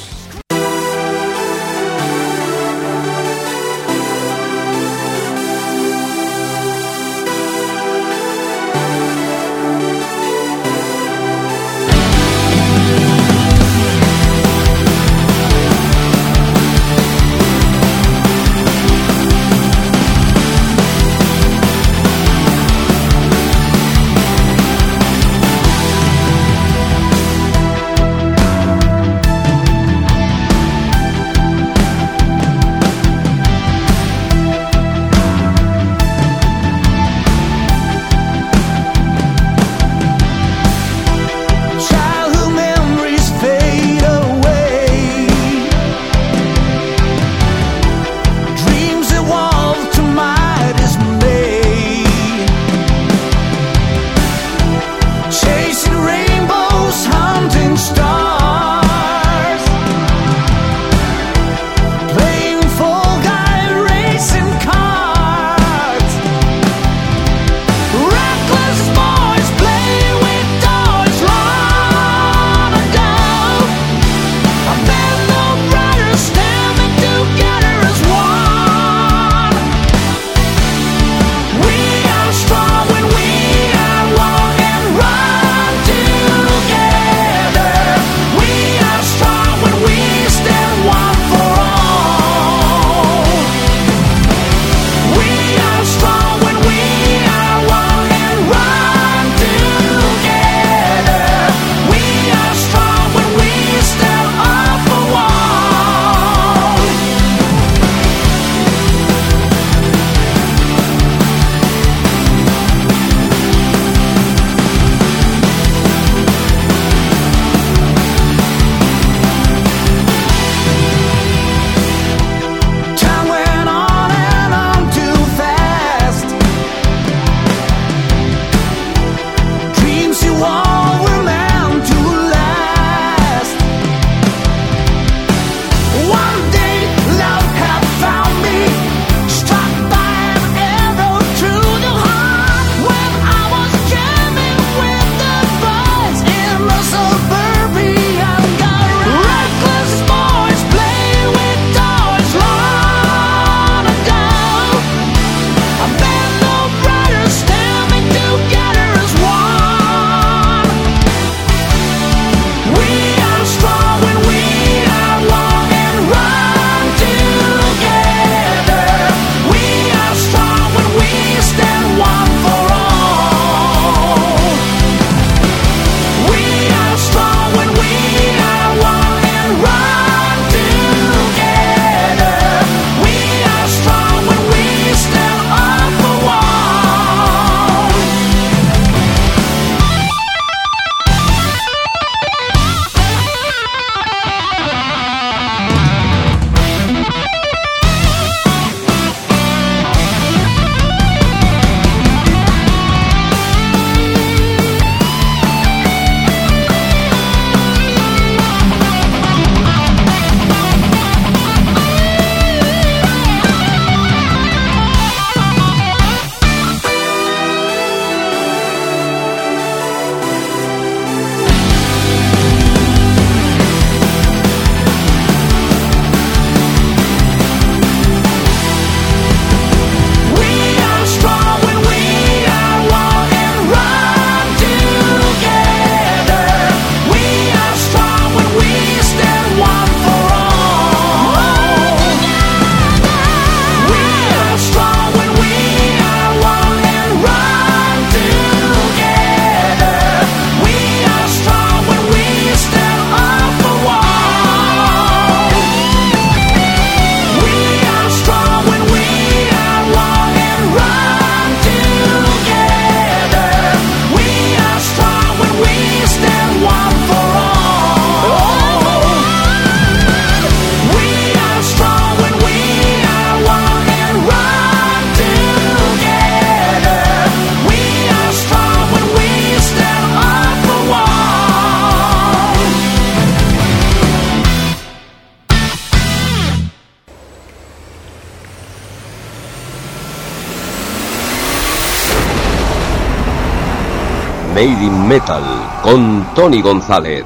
Made in Metal con Tony González.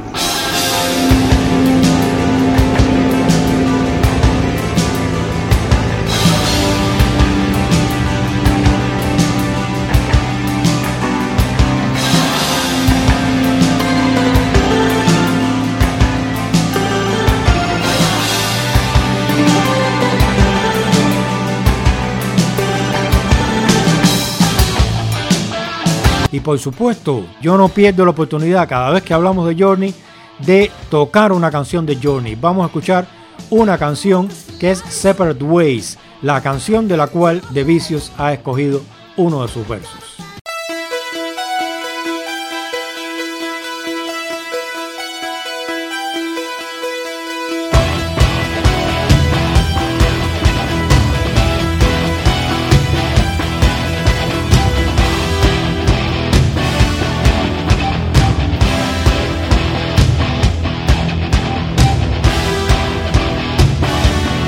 Y por supuesto, yo no pierdo la oportunidad cada vez que hablamos de Journey de tocar una canción de Journey. Vamos a escuchar una canción que es Separate Ways, la canción de la cual The Vicious ha escogido uno de sus versos.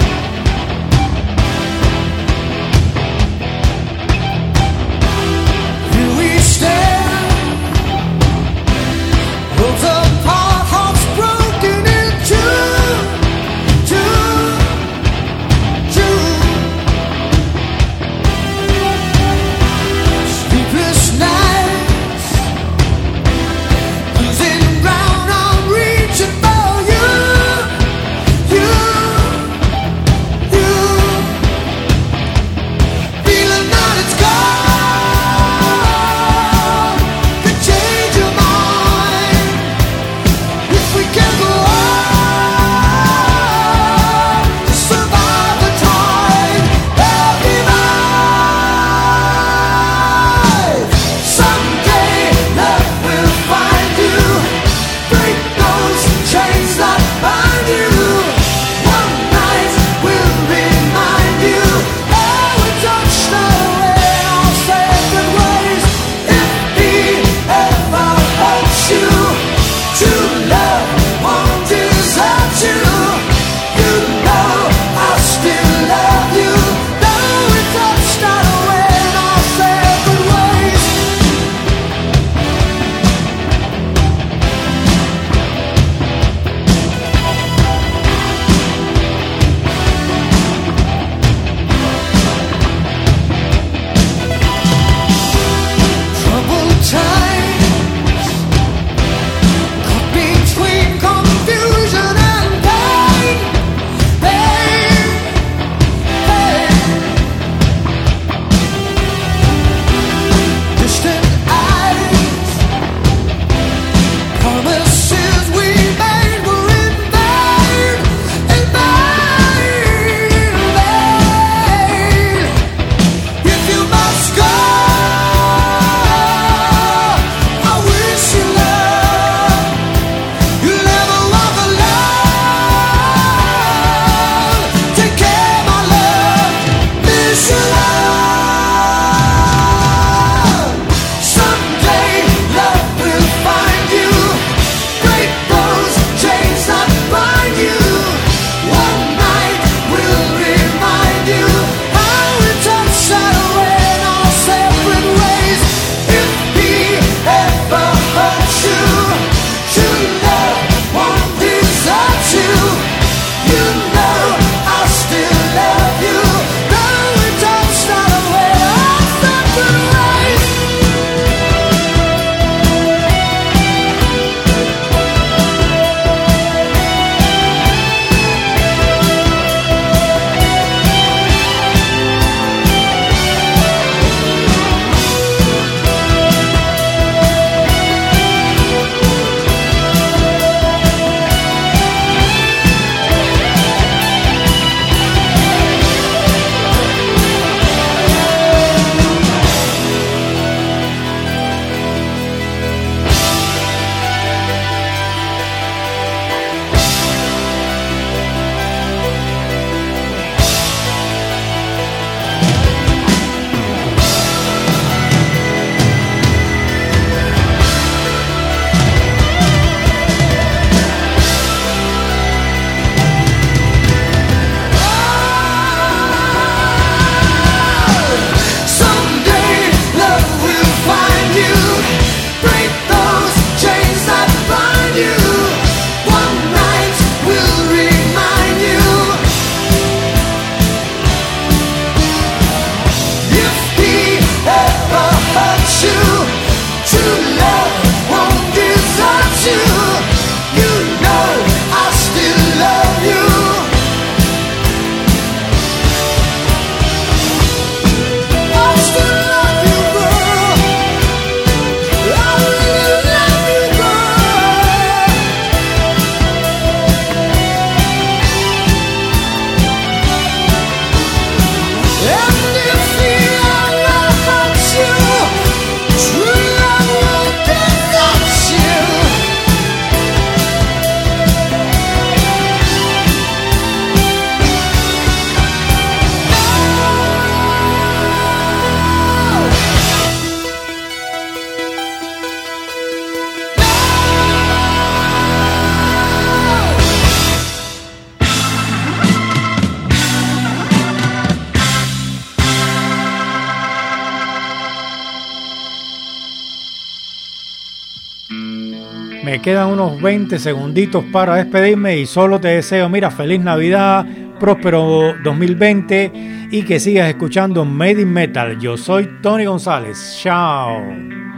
Thank Me quedan unos veinte segunditos para despedirme y solo te deseo, mira, feliz Navidad, próspero dos mil veinte y que sigas escuchando Made in Metal. Yo soy Tony González. Chao.